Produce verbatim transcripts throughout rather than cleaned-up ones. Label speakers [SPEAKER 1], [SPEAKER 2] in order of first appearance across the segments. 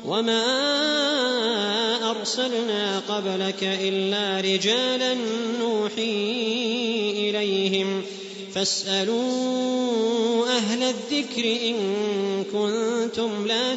[SPEAKER 1] وما أرسلنا قبلك إلا رجالا نوحي إليهم فاسألوا أهل الذكر إن كنتم لا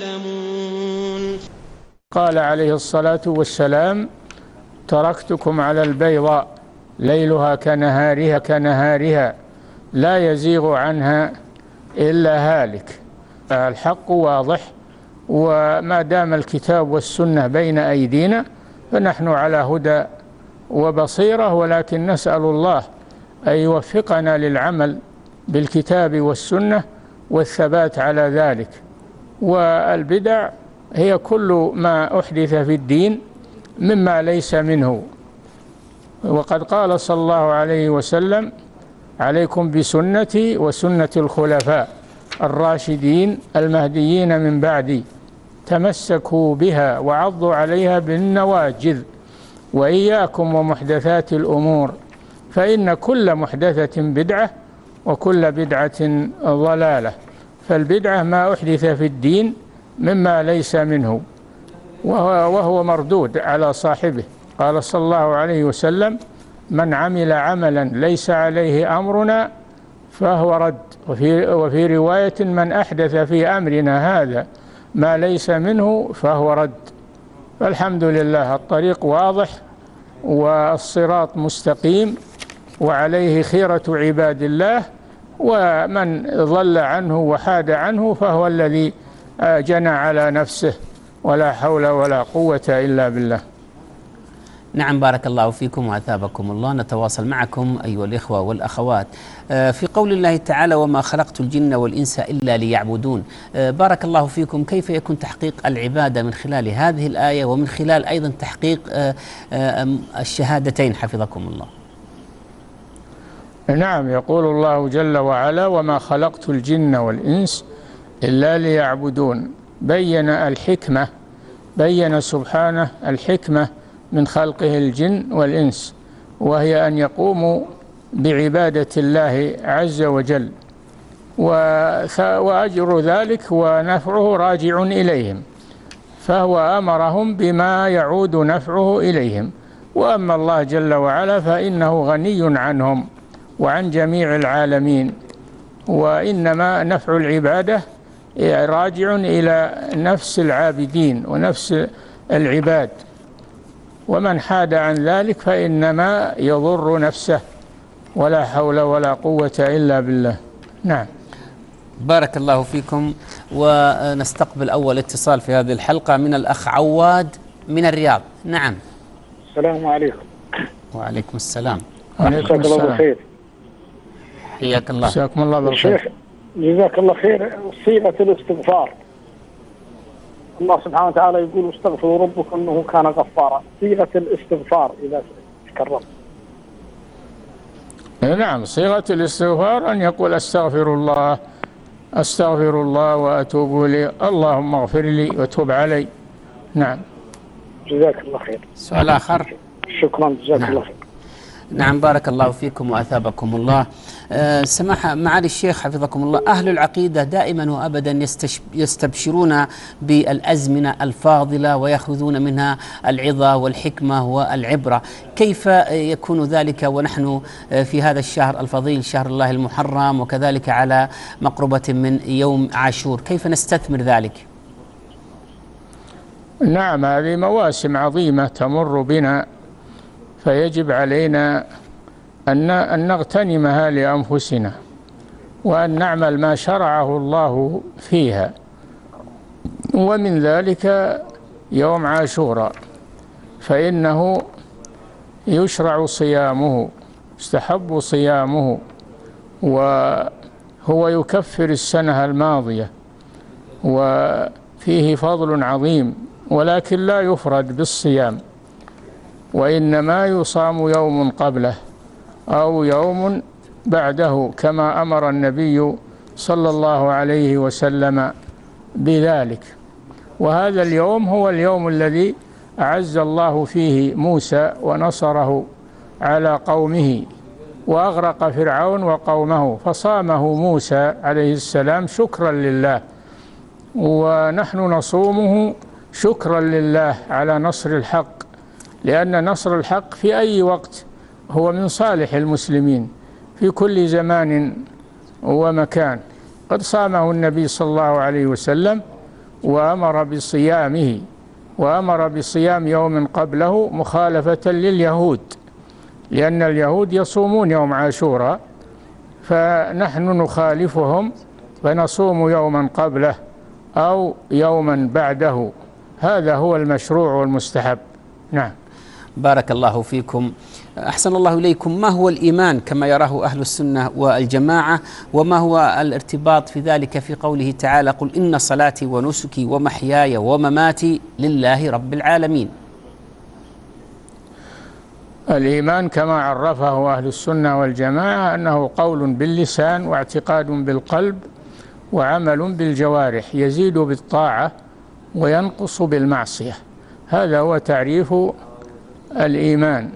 [SPEAKER 1] تعلمون.
[SPEAKER 2] قال عليه الصلاة والسلام: تركتكم على البيضاء ليلها كنهارها كنهارها لا يزيغ عنها إلا هالك. الحق واضح، وما دام الكتاب والسنة بين أيدينا فنحن على هدى وبصيرة، ولكن نسأل الله أن يوفقنا للعمل بالكتاب والسنة والثبات على ذلك. والبدع هي كل ما أحدث في الدين مما ليس منه، وقد قال صلى الله عليه وسلم: عليكم بسنتي وسنة الخلفاء الراشدين المهديين من بعدي، تمسكوا بها وعضوا عليها بالنواجذ، وإياكم ومحدثات الأمور فإن كل محدثة بدعة وكل بدعة ضلالة. فالبدعة ما أحدث في الدين مما ليس منه، وهو مردود على صاحبه. قال صلى الله عليه وسلم: من عمل عملا ليس عليه أمرنا فهو رد. وفي, وفي رواية: من أحدث في أمرنا هذا ما ليس منه فهو رد. فالحمد لله الطريق واضح والصراط مستقيم، وعليه خيرة عباد الله، ومن ضل عنه وحاد عنه فهو الذي جنى على نفسه، ولا حول ولا قوة إلا بالله.
[SPEAKER 3] نعم، بارك الله فيكم وأثابكم الله. نتواصل معكم أيها الإخوة والأخوات في قول الله تعالى: وما خلقت الجن والإنس إلا ليعبدون. بارك الله فيكم، كيف يكون تحقيق العبادة من خلال هذه الآية ومن خلال أيضا تحقيق الشهادتين حفظكم الله؟
[SPEAKER 2] نعم، يقول الله جل وعلا: وما خلقت الجن والإنس إلا ليعبدون. بين الحكمة، بين سبحانه الحكمة من خلقه الجن والإنس، وهي أن يقوموا بعبادة الله عز وجل، وأجر ذلك ونفعه راجع إليهم، فهو أمرهم بما يعود نفعه إليهم. وأما الله جل وعلا فإنه غني عنهم وعن جميع العالمين، وإنما نفع العبادة راجع إلى نفس العابدين ونفس العباد، ومن حاد عن ذلك فإنما يضر نفسه، ولا حول ولا قوة إلا بالله. نعم،
[SPEAKER 3] بارك الله فيكم. ونستقبل أول اتصال في هذه الحلقة من الأخ عواد من الرياض. نعم.
[SPEAKER 4] السلام عليكم.
[SPEAKER 3] وعليكم السلام.
[SPEAKER 2] وعليكم
[SPEAKER 4] السلام. الله خير.
[SPEAKER 3] حياك الله.
[SPEAKER 2] جزاكم الله بالخير.
[SPEAKER 4] جزاك الله خير. صيغة الاستغفار، الله سبحانه وتعالى يقول: استغفروا ربكم انه كان غفارا. صيغة الاستغفار اذا تكرر.
[SPEAKER 2] نعم، صيغة الاستغفار أن يقول: استغفر الله استغفر الله وأتوب إليه، اللهم اغفر لي وتوب علي. نعم.
[SPEAKER 4] جزاك الله خير.
[SPEAKER 3] سؤال آخر.
[SPEAKER 4] شكرا، جزاك
[SPEAKER 3] نعم.
[SPEAKER 4] الله خير.
[SPEAKER 3] نعم، بارك الله فيكم وأثابكم الله. أه سماحة معالي الشيخ حفظكم الله، أهل العقيدة دائما وأبدا يستبشرون بالأزمنة الفاضلة ويأخذون منها العظة والحكمة والعبرة. كيف يكون ذلك ونحن في هذا الشهر الفضيل، شهر الله المحرم، وكذلك على مقربة من يوم عاشور؟ كيف نستثمر ذلك؟
[SPEAKER 2] نعم، هذه مواسم عظيمة تمر بنا، فيجب علينا أن نغتنمها لأنفسنا، وأن نعمل ما شرعه الله فيها. ومن ذلك يوم عاشوراء، فإنه يشرع صيامه، يستحب صيامه، وهو يكفر السنة الماضية، وفيه فضل عظيم، ولكن لا يفرد بالصيام، وإنما يصام يوم قبله أو يوم بعده كما أمر النبي صلى الله عليه وسلم بذلك. وهذا اليوم هو اليوم الذي أعز الله فيه موسى ونصره على قومه، وأغرق فرعون وقومه، فصامه موسى عليه السلام شكرا لله ونحن نصومه شكرا لله على نصر الحق، لأن نصر الحق في أي وقت هو من صالح المسلمين في كل زمان ومكان. قد صامه النبي صلى الله عليه وسلم وأمر بصيامه، وأمر بصيام يوم قبله مخالفة لليهود، لأن اليهود يصومون يوم عاشوراء، فنحن نخالفهم فنصوم يوما قبله أو يوما بعده. هذا هو المشروع والمستحب. نعم.
[SPEAKER 3] بارك الله فيكم. أحسن الله إليكم. ما هو الإيمان كما يراه أهل السنة والجماعة، وما هو الارتباط في ذلك في قوله تعالى: قل إن صلاتي ونسكي ومحياي ومماتي لله رب العالمين؟
[SPEAKER 2] الإيمان كما عرفه أهل السنة والجماعة أنه قول باللسان واعتقاد بالقلب وعمل بالجوارح، يزيد بالطاعة وينقص بالمعصية. هذا هو تعريف الإيمان،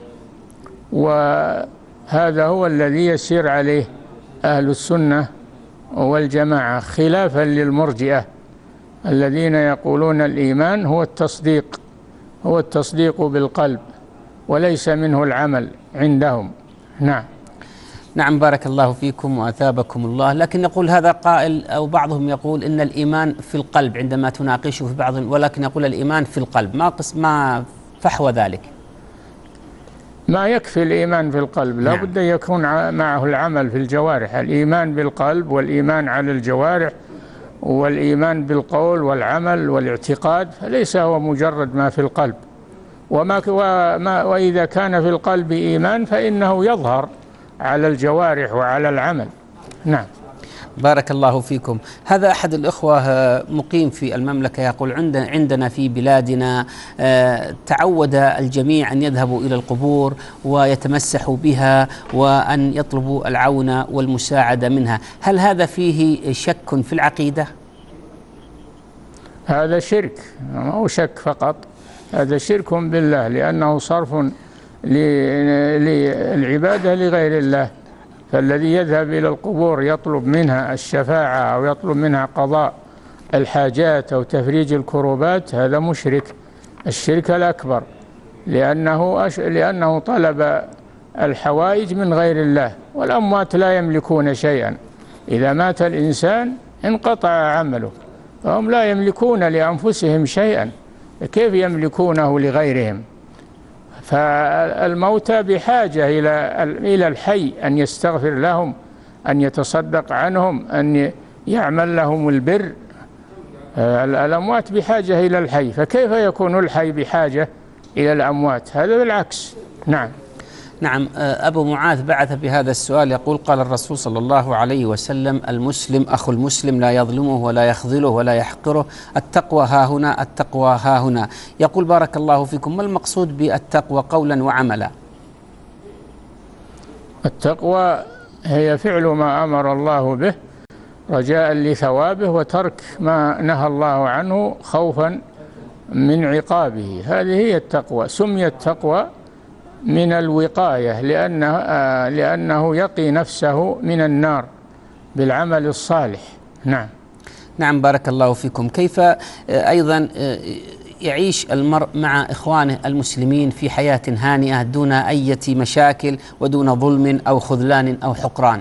[SPEAKER 2] وهذا هو الذي يسير عليه أهل السنة والجماعة، خلافا للمرجئة الذين يقولون الإيمان هو التصديق هو التصديق بالقلب وليس منه العمل عندهم. نعم.
[SPEAKER 3] نعم، بارك الله فيكم وأثابكم الله. لكن يقول هذا قائل أو بعضهم يقول إن الإيمان في القلب عندما تناقشه في بعض، ولكن يقول الإيمان في القلب. ما قسم ما فحوى ذلك؟
[SPEAKER 2] ما يكفي الإيمان في القلب، لا بد أن يكون معه العمل في الجوارح. الإيمان بالقلب والإيمان على الجوارح والإيمان بالقول والعمل والاعتقاد، فليس هو مجرد ما في القلب. وما وما وإذا كان في القلب إيمان فإنه يظهر على الجوارح وعلى العمل. نعم.
[SPEAKER 3] بارك الله فيكم. هذا أحد الإخوة مقيم في المملكة يقول: عندنا عندنا في بلادنا تعود الجميع أن يذهبوا إلى القبور ويتمسحوا بها وأن يطلبوا العون والمساعدة منها. هل هذا فيه شك في العقيدة؟
[SPEAKER 2] هذا شرك، ما هو شك فقط، هذا شرك بالله، لأنه صرف للعبادة لغير الله. فالذي يذهب إلى القبور يطلب منها الشفاعة أو يطلب منها قضاء الحاجات أو تفريج الكروبات، هذا مشرك الشرك الأكبر، لأنه أش... لأنه طلب الحوائج من غير الله. والأموات لا يملكون شيئا، إذا مات الإنسان انقطع عمله، فهم لا يملكون لأنفسهم شيئا، كيف يملكونه لغيرهم؟ فالموتى بحاجة إلى إلى الحي أن يستغفر لهم، أن يتصدق عنهم، أن يعمل لهم البر. الأموات بحاجة إلى الحي، فكيف يكون الحي بحاجة إلى الأموات؟ هذا بالعكس. نعم.
[SPEAKER 3] نعم. أبو معاذ بعث بهذا السؤال يقول: قال الرسول صلى الله عليه وسلم: المسلم أخو المسلم لا يظلمه ولا يخذله ولا يحقره، التقوى ها هنا، التقوى ها هنا. يقول: بارك الله فيكم، ما المقصود بالتقوى قولا وعملا؟
[SPEAKER 2] التقوى هي فعل ما أمر الله به رجاء لثوابه، وترك ما نهى الله عنه خوفا من عقابه. هذه هي التقوى. سميت التقوى من الوقاية لأنه, آه لأنه يقي نفسه من النار بالعمل الصالح. نعم.
[SPEAKER 3] نعم، بارك الله فيكم. كيف آه أيضا آه يعيش المرء مع إخوانه المسلمين في حياة هانئة دون أي مشاكل ودون ظلم أو خذلان أو حقران؟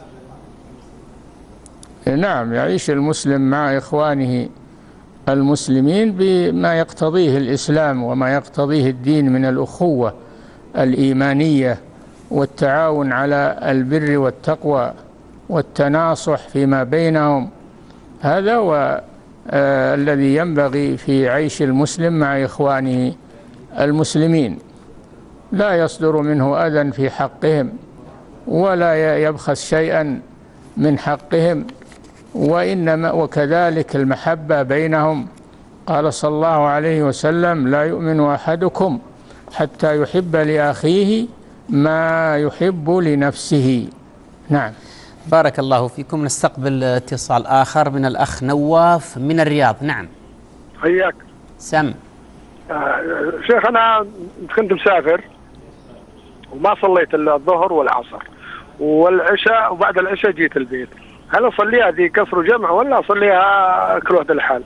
[SPEAKER 2] نعم، يعيش المسلم مع إخوانه المسلمين بما يقتضيه الإسلام وما يقتضيه الدين من الأخوة الإيمانية والتعاون على البر والتقوى والتناصح فيما بينهم. هذا هو آه الذي ينبغي في عيش المسلم مع إخوانه المسلمين. لا يصدر منه أذى في حقهم ولا يبخس شيئا من حقهم، وإنما وكذلك المحبة بينهم. قال صلى الله عليه وسلم: لا يؤمن أحدكم حتى يحب لأخيه ما يحب لنفسه. نعم.
[SPEAKER 3] بارك الله فيكم. نستقبل اتصال آخر من الأخ نواف من الرياض. نعم.
[SPEAKER 4] حياك.
[SPEAKER 3] سم.
[SPEAKER 4] آه شيخ، أنا كنت مسافر وما صليت إلا الظهر والعصر والعشاء، وبعد العشاء جيت البيت. هل أصليها ذي كسر جمع ولا أصليها كل واحدة لحال؟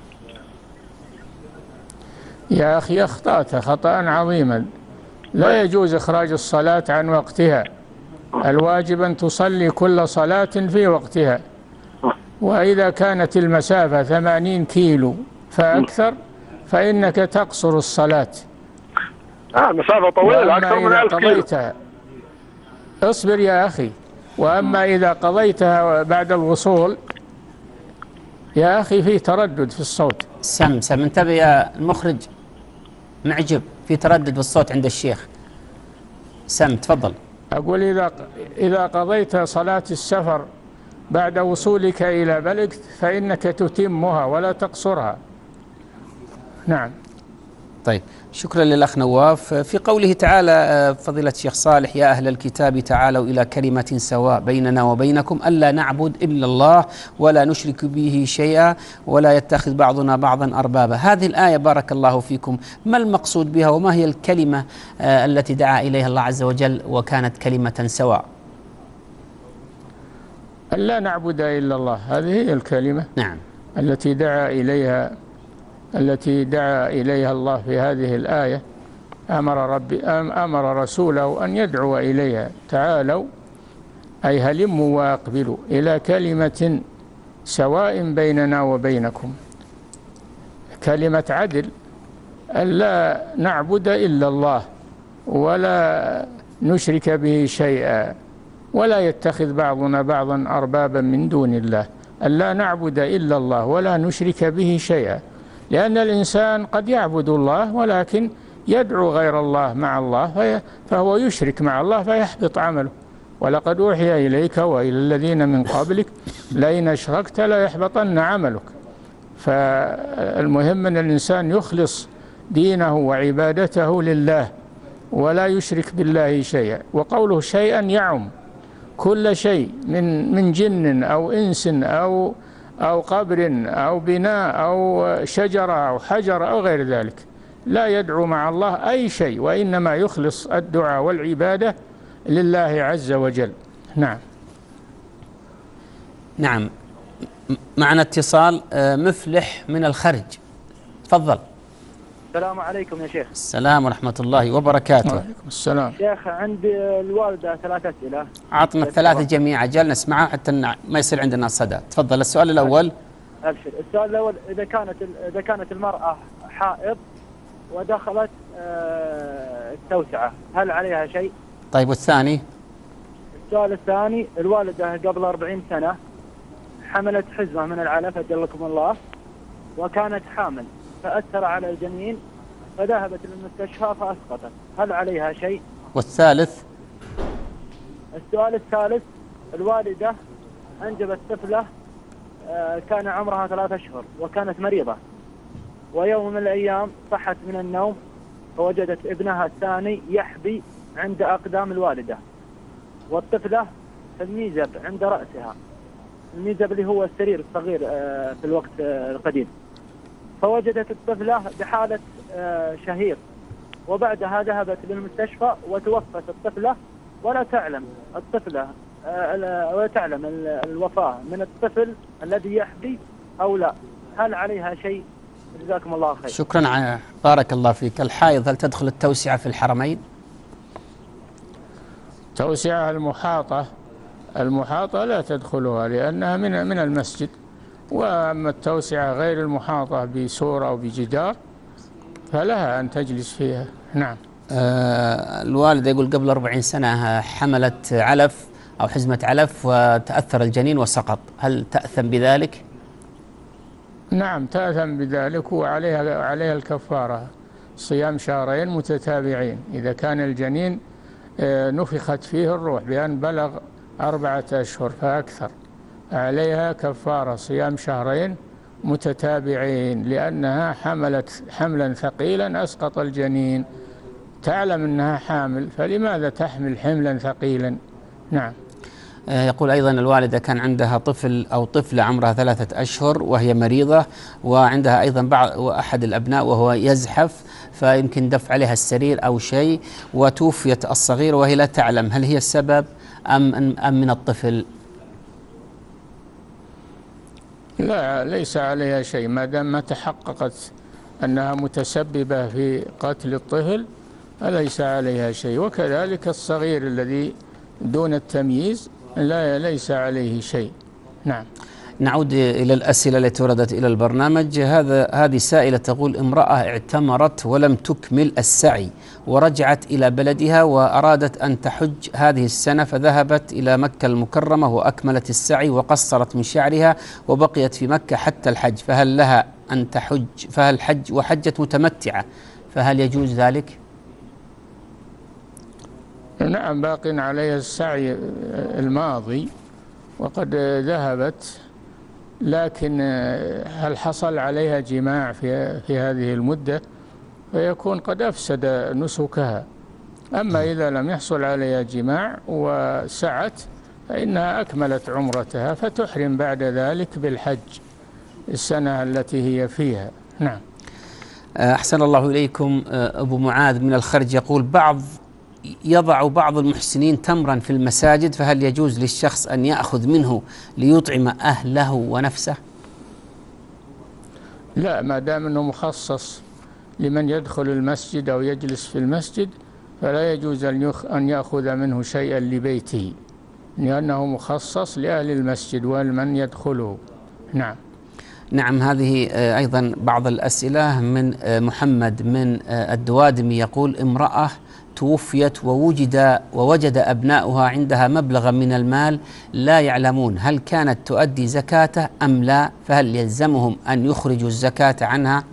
[SPEAKER 2] يا أخي أخطأت خطأ عظيما. لا يجوز إخراج الصلاة عن وقتها. الواجب أن تصلي كل صلاة في وقتها، وإذا كانت المسافة ثمانين كيلو فأكثر فإنك تقصر الصلاة.
[SPEAKER 4] آه مسافة طويلة أكثر من ألف كيلو.
[SPEAKER 2] اصبر يا أخي. وأما إذا قضيتها بعد الوصول يا أخي في تردد في الصوت.
[SPEAKER 3] سم سم انتبه يا المخرج معجب، في تردد في الصوت عند الشيخ. سم تفضل.
[SPEAKER 2] أقول إذا إذا قضيت صلاة السفر بعد وصولك إلى بلد فإنك تتمها ولا تقصرها. نعم.
[SPEAKER 3] طيب شكرا للأخ نواف. في قوله تعالى فضيلة الشيخ صالح يا أهل الكتاب تعالوا إلى كلمة سواء بيننا وبينكم ألا نعبد إلا الله ولا نشرك به شيئا ولا يتخذ بعضنا بعضا أربابا، هذه الآية بارك الله فيكم ما المقصود بها وما هي الكلمة التي دعا إليها الله عز وجل وكانت كلمة سواء؟
[SPEAKER 2] ألا نعبد إلا الله، هذه هي الكلمة
[SPEAKER 3] نعم
[SPEAKER 2] التي دعا إليها التي دعا إليها الله في هذه الآية. أمر ربي أمر رسوله أن يدعو إليها. تعالوا أي هلموا وأقبلوا إلى كلمة سواء بيننا وبينكم، كلمة عدل، ألا نعبد إلا الله ولا نشرك به شيئا ولا يتخذ بعضنا بعضا أربابا من دون الله. ألا نعبد إلا الله ولا نشرك به شيئا، لأن الإنسان قد يعبد الله ولكن يدعو غير الله مع الله فهو يشرك مع الله فيحبط عمله. ولقد أوحي إليك وإلى الذين من قبلك لئن أشركت ليحبطن عملك. فالمهم أن الإنسان يخلص دينه وعبادته لله ولا يشرك بالله شيئا. وقوله شيئا يعم كل شيء من من جن أو إنس أو أو قبر أو بناء أو شجرة أو حجر أو غير ذلك. لا يدعو مع الله أي شيء، وإنما يخلص الدعاء والعبادة لله عز وجل. نعم.
[SPEAKER 3] نعم. معنا اتصال مفلح من الخرج، تفضل.
[SPEAKER 5] السلام عليكم يا شيخ.
[SPEAKER 3] السلام ورحمة الله وبركاته.
[SPEAKER 2] وعليكم السلام.
[SPEAKER 5] شيخ عندي الوالدة ثلاث أسئلة.
[SPEAKER 3] عطنا الثلاثة جميعا جل نسمعها حتى ما يصير عندنا صدى. تفضل. السؤال الأول.
[SPEAKER 5] أبشر. السؤال الأول إذا كانت إذا كانت المرأة حائض ودخلت التوسعة هل عليها شيء؟
[SPEAKER 3] طيب والثاني؟
[SPEAKER 5] السؤال الثاني الوالدة قبل أربعين سنة حملت حزمة من العلف أجلكم الله وكانت حامل فأثر على الجنين فذهبت للمستشفى فأسقطت هل عليها شيء؟
[SPEAKER 3] والثالث؟
[SPEAKER 5] السؤال الثالث الوالدة أنجبت طفلة كان عمرها ثلاثة أشهر وكانت مريضة، ويوم من الأيام صحت من النوم فوجدت ابنها الثاني يحبي عند أقدام الوالدة، والطفلة في الميزب عند رأسها، الميزب اللي هو السرير الصغير في الوقت القديم. فوجدت الطفلة بحالة شهيق، وبعدها ذهبت للمستشفى وتوفت الطفلة ولا تعلم الطفلة ولا تعلم الوفاة من الطفل الذي يحبي أو لا، هل عليها شيء؟ جزاكم الله خير.
[SPEAKER 3] شكرا بارك الله فيك. الحائض هل تدخل التوسعة في الحرمين؟
[SPEAKER 2] توسعة المحاطة المحاطة لا تدخلها لأنها من من المسجد، وأما التوسعة غير المحاطة بسور أو بجدار فلها أن تجلس فيها. نعم.
[SPEAKER 3] آه الوالدة يقول قبل أربعين سنة حملت علف أو حزمة علف وتأثر الجنين وسقط، هل تأثم بذلك؟
[SPEAKER 2] نعم تأثم بذلك، وعليها عليها الكفارة صيام شهرين متتابعين إذا كان الجنين نفخت فيه الروح بأن بلغ أربعة أشهر فأكثر، عليها كفارة صيام شهرين متتابعين لأنها حملت حملا ثقيلا أسقط الجنين، تعلم أنها حامل فلماذا تحمل حملا ثقيلا؟ نعم.
[SPEAKER 3] يقول أيضا الوالدة كان عندها طفل أو طفلة عمرها ثلاثة أشهر وهي مريضة، وعندها أيضا بعض وأحد الأبناء وهو يزحف فيمكن دفع عليها السرير أو شيء وتوفيت الصغير وهي لا تعلم، هل هي السبب أم أم من الطفل؟
[SPEAKER 2] لا، ليس عليها شيء ما دام ما تحققت أنها متسببة في قتل الطفل، فليس عليها شيء. وكذلك الصغير الذي دون التمييز لا ليس عليه شيء. نعم.
[SPEAKER 3] نعود إلى الأسئلة التي وردت إلى البرنامج. هذا هذه سائلة تقول: امرأة اعتمرت ولم تكمل السعي ورجعت إلى بلدها وأرادت أن تحج هذه السنة، فذهبت إلى مكة المكرمة وأكملت السعي وقصرت من شعرها وبقيت في مكة حتى الحج، فهل لها أن تحج؟ فهل حج وحجت متمتعة، فهل يجوز ذلك؟
[SPEAKER 2] نعم، باق عليها السعي الماضي وقد ذهبت، لكن هل حصل عليها جماع في في هذه المدة فيكون قد أفسد نسكها. أما إذا لم يحصل عليها جماع وسعت فإنها أكملت عمرتها، فتحرم بعد ذلك بالحج السنة التي هي فيها. نعم.
[SPEAKER 3] أحسن الله إليكم. أبو معاذ من الخرج يقول: بعض يضع بعض المحسنين تمرا في المساجد، فهل يجوز للشخص أن يأخذ منه ليطعم أهله ونفسه؟
[SPEAKER 2] لا، ما دام أنه مخصص لمن يدخل المسجد أو يجلس في المسجد فلا يجوز أن يأخذ منه شيئا لبيته، لأنه مخصص لأهل المسجد ولمن يدخله. نعم.
[SPEAKER 3] نعم. هذه أيضا بعض الأسئلة من محمد من الدوادمي يقول: امرأة توفيت ووجد ووجد أبناؤها عندها مبلغا من المال لا يعلمون هل كانت تؤدي زكاته أم لا، فهل يلزمهم أن يخرجوا الزكاة عنها؟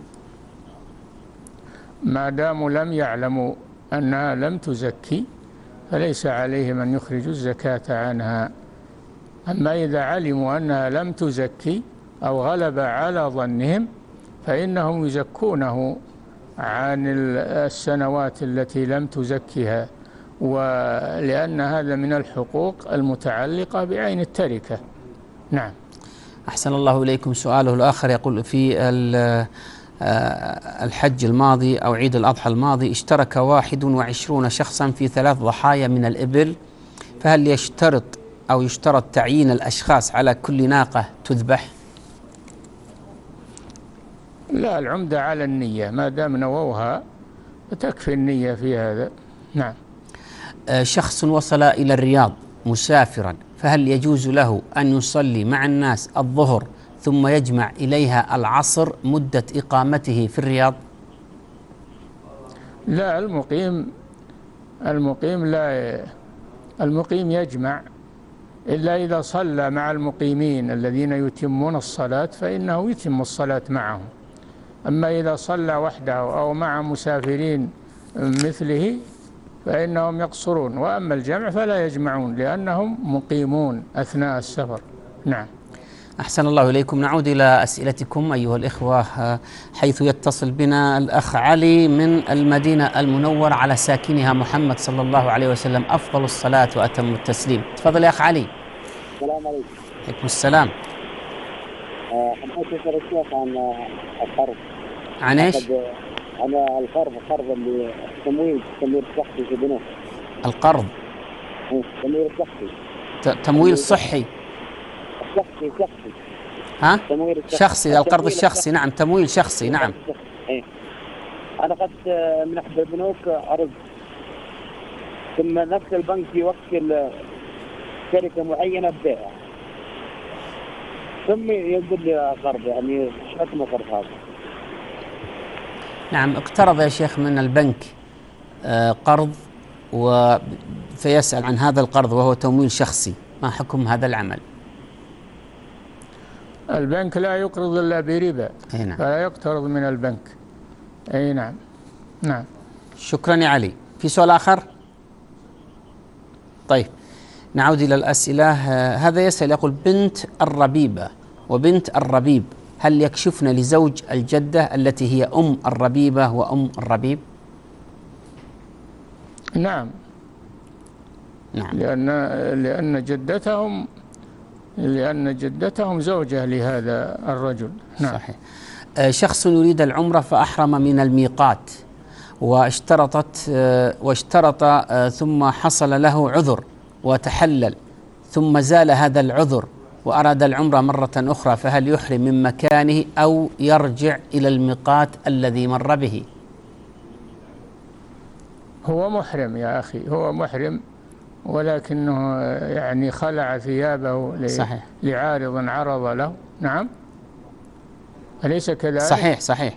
[SPEAKER 2] ما داموا لم يعلموا أنها لم تزكي فليس عليهم أن يخرجوا الزكاة عنها. أما إذا علموا أنها لم تزكي أو غلب على ظنهم فإنهم يزكونه عن السنوات التي لم تزكها، ولأن هذا من الحقوق المتعلقة بعين التركة. نعم.
[SPEAKER 3] أحسن الله إليكم. سؤاله الآخر يقول: في الحج الماضي أو عيد الأضحى الماضي اشترك واحد وعشرون شخصا في ثلاث ضحايا من الإبل، فهل يشترط أو يشترط تعيين الأشخاص على كل ناقة تذبح؟
[SPEAKER 2] لا، العمدة على النية، ما دام نووها فتكفي النية في هذا. نعم.
[SPEAKER 3] شخص وصل إلى الرياض مسافرا، فهل يجوز له أن يصلي مع الناس الظهر ثم يجمع إليها العصر مدة إقامته في الرياض؟
[SPEAKER 2] لا، المقيم المقيم لا المقيم يجمع إلا إذا صلى مع المقيمين الذين يتمون الصلاة فإنه يتم الصلاة معهم. أما إذا صلى وحده أو مع مسافرين مثله فإنهم يقصرون، وأما الجمع فلا يجمعون لأنهم مقيمون أثناء السفر. نعم.
[SPEAKER 3] أحسن الله إليكم. نعود إلى أسئلتكم أيها الإخوة، حيث يتصل بنا الأخ علي من المدينة المنورة على ساكنها محمد صلى الله عليه وسلم أفضل الصلاة وأتم التسليم. تفضل يا أخ علي.
[SPEAKER 6] السلام عليكم.
[SPEAKER 3] عليكم السلام.
[SPEAKER 6] حماس يسأل الشيخ عن القرض.
[SPEAKER 3] عن ايش؟
[SPEAKER 6] عن القرض، القرض اللي تمويل تمويل صحي في البنوك.
[SPEAKER 3] القرض.
[SPEAKER 6] تمويل صحي.
[SPEAKER 3] تمويل صحي.
[SPEAKER 6] صحي صحي.
[SPEAKER 3] ها؟ تمويل شخصي، القرض الشخصي. نعم، تمويل شخصي. نعم.
[SPEAKER 6] ايه. أنا قد من أحد البنوك عرض، ثم نفس البنك يوكل شركة معينة ببيعها، ثم يقول لي قرض، يعني شو اسمه قرض هذا؟
[SPEAKER 3] نعم، اقترض يا شيخ من البنك قرض وفيسأل عن هذا القرض وهو تمويل شخصي، ما حكم هذا العمل؟
[SPEAKER 2] البنك لا يقرض إلا بربا،
[SPEAKER 3] نعم.
[SPEAKER 2] فلا يقترض من البنك. أي نعم. نعم.
[SPEAKER 3] شكرا يا علي. في سؤال آخر؟ طيب نعود إلى الأسئلة. هذا يسأل يقول: بنت الربيبة وبنت الربيب هل يكشفن لزوج الجدة التي هي أم الربيبة وأم الربيب؟
[SPEAKER 2] نعم.
[SPEAKER 3] نعم.
[SPEAKER 2] لأن لأن جدتهم لأن جدتهم زوجة لهذا الرجل. نعم.
[SPEAKER 3] صحيح. شخص يريد العمرة فأحرم من الميقات واشترطت واشترط ثم حصل له عذر وتحلل ثم زال هذا العذر، وأراد العمرة مرة أخرى فهل يحرم من مكانه أو يرجع إلى الميقات الذي مر به؟
[SPEAKER 2] هو محرم يا أخي، هو محرم، ولكنه يعني خلع ثيابه
[SPEAKER 3] صحيح.
[SPEAKER 2] لعارض عرض له. نعم، أليس كذلك؟
[SPEAKER 3] صحيح صحيح.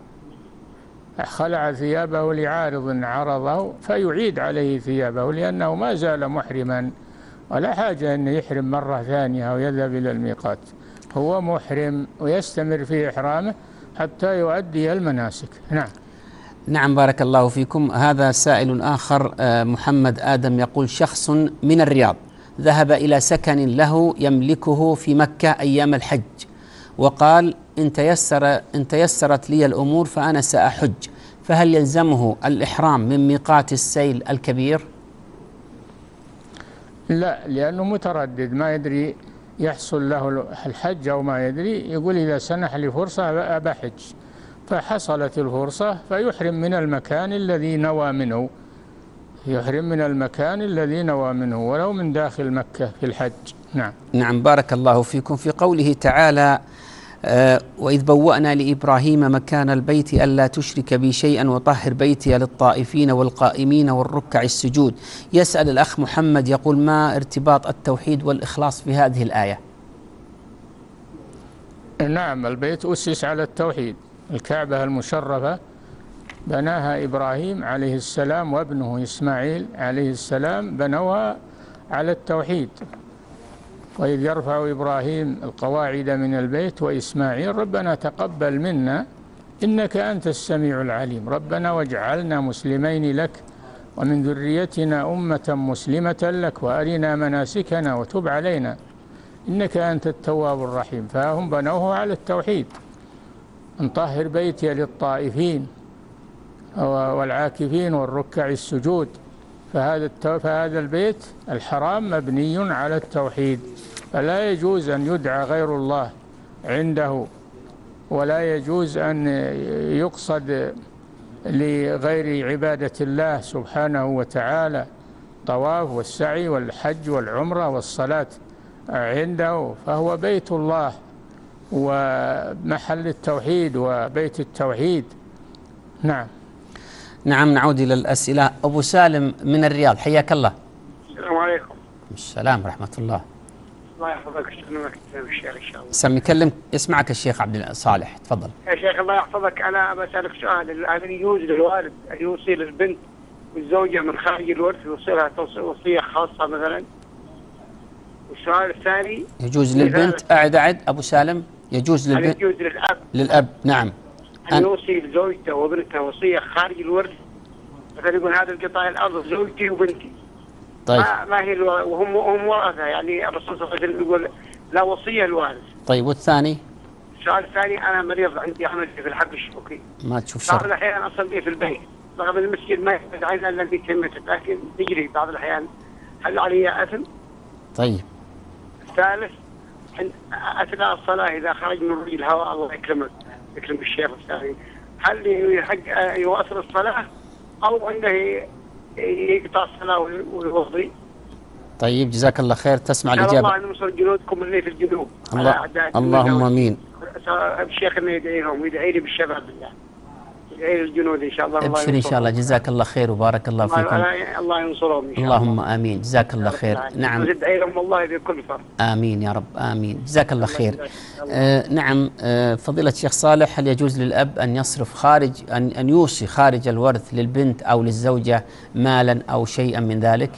[SPEAKER 2] خلع ثيابه لعارض عرضه فيعيد عليه ثيابه، لأنه ما زال محرما، ولا حاجة أن يحرم مرة ثانية أو يذهب إلى الميقات. هو محرم ويستمر في إحرامه حتى يؤدي المناسك. نعم.
[SPEAKER 3] نعم بارك الله فيكم. هذا سائل آخر محمد آدم يقول: شخص من الرياض ذهب إلى سكن له يملكه في مكة أيام الحج، وقال: إن تيسر إن تيسرت لي الأمور فأنا سأحج، فهل يلزمه الإحرام من ميقات السيل الكبير؟
[SPEAKER 2] لا، لأنه متردد، ما يدري يحصل له الحج أو ما يدري، يقول إذا سنح لي فرصة أبحج، فحصلت الفرصة فيحرم من المكان الذي نوى منه، يحرم من المكان الذي نوى منه ولو من داخل مكة في الحج. نعم.
[SPEAKER 3] نعم بارك الله فيكم. في قوله تعالى: آه وإذ بوأنا لإبراهيم مكان البيت ألا تشرك بي شيئا وطهر بيتي للطائفين والقائمين والركع السجود، يسأل الأخ محمد يقول: ما ارتباط التوحيد والإخلاص في هذه الآية؟
[SPEAKER 2] نعم، البيت أسس على التوحيد، الكعبة المشرفة بناها إبراهيم عليه السلام وابنه إسماعيل عليه السلام، بنوها على التوحيد. وإذ يرفع إبراهيم القواعد من البيت وإسماعيل ربنا تقبل منا إنك أنت السميع العليم، ربنا واجعلنا مسلمين لك ومن ذريتنا أمة مسلمة لك وأرنا مناسكنا وتب علينا إنك أنت التواب الرحيم. فهم بنوه على التوحيد، نطهر بيتي للطائفين والعاكفين والركع السجود. فهذا فهذا البيت الحرام مبني على التوحيد، فلا يجوز أن يدعى غير الله عنده، ولا يجوز أن يقصد لغير عبادة الله سبحانه وتعالى طواف والسعي والحج والعمرة والصلاة عنده، فهو بيت الله ومحل التوحيد وبيت التوحيد. نعم.
[SPEAKER 3] نعم، نعود إلى الأسئلة. أبو سالم من الرياض، حياك الله.
[SPEAKER 7] السلام عليكم.
[SPEAKER 3] السلام ورحمة الله.
[SPEAKER 7] الله يحفظك ويسلمك الشيخ إن شاء الله.
[SPEAKER 3] سمي كلم يسمعك الشيخ عبد صالح، تفضل.
[SPEAKER 7] يا شيخ الله يحفظك، أنا بسألك سؤال: هل يجوز للوالد أن يوصي للبنت والزوجة من خارج الورث يوصلها وصية خاصة مثلا؟ والسؤال الثاني:
[SPEAKER 3] يجوز للبنت، أعد أعد أبو سالم، يجوز للبنت،
[SPEAKER 7] يجوز للأب
[SPEAKER 3] للأب نعم
[SPEAKER 7] أن يوصي لزوجته وبنته وصية خارج الورث، مثلا يقول هذا القطاع الأرض زوجتي وبنتي. طيب. ما, ما هي الو... وهم هم ورثة، يعني الرسول صلى الله عليه وسلم يقول لا وصية الوارث.
[SPEAKER 3] طيب، والثاني؟
[SPEAKER 7] السؤال الثاني: أنا مريض، عندي عمل في الحبل الشوكي،
[SPEAKER 3] ما تشوف
[SPEAKER 7] بعض
[SPEAKER 3] شر.
[SPEAKER 7] الأحيان أصلي في البيت، رغم المسجد ما يحتاج عين إلا البيت تمتت، لكن تجري بعض الأحيان، هل علي أثم؟
[SPEAKER 3] طيب.
[SPEAKER 7] الثالث: أثناء الصلاة إذا خرج من رجل الهواء، الله يكرمك يكرم الشيخ الثاني، هل يحق يواصل الصلاة أو أنه يقطع الصلاة ويوضي؟
[SPEAKER 3] طيب، جزاك الله خير. تسمع الإجابة.
[SPEAKER 7] الله أن نصر جنودكم اللي في الجنوب.
[SPEAKER 3] الله. اللهم أمين.
[SPEAKER 7] الشيخ إنه يدعي لهم ويدعي لي بالشباب بالله، يدعي للجنود إن شاء الله.
[SPEAKER 3] ابشر إن شاء الله. جزاك الله خير وبارك الله فيكم.
[SPEAKER 7] الله ينصرهم إن شاء الله.
[SPEAKER 3] اللهم آمين. جزاك الله خير. نعم.
[SPEAKER 7] يدعي لهم والله بكل فرح.
[SPEAKER 3] آمين يا رب، آمين. جزاك الله خير. آه نعم. آه فضيلة الشيخ صالح، هل يجوز للأب أن يصرف خارج أن أن يوصي خارج الورث للبنت أو للزوجة مالا أو شيئا من ذلك؟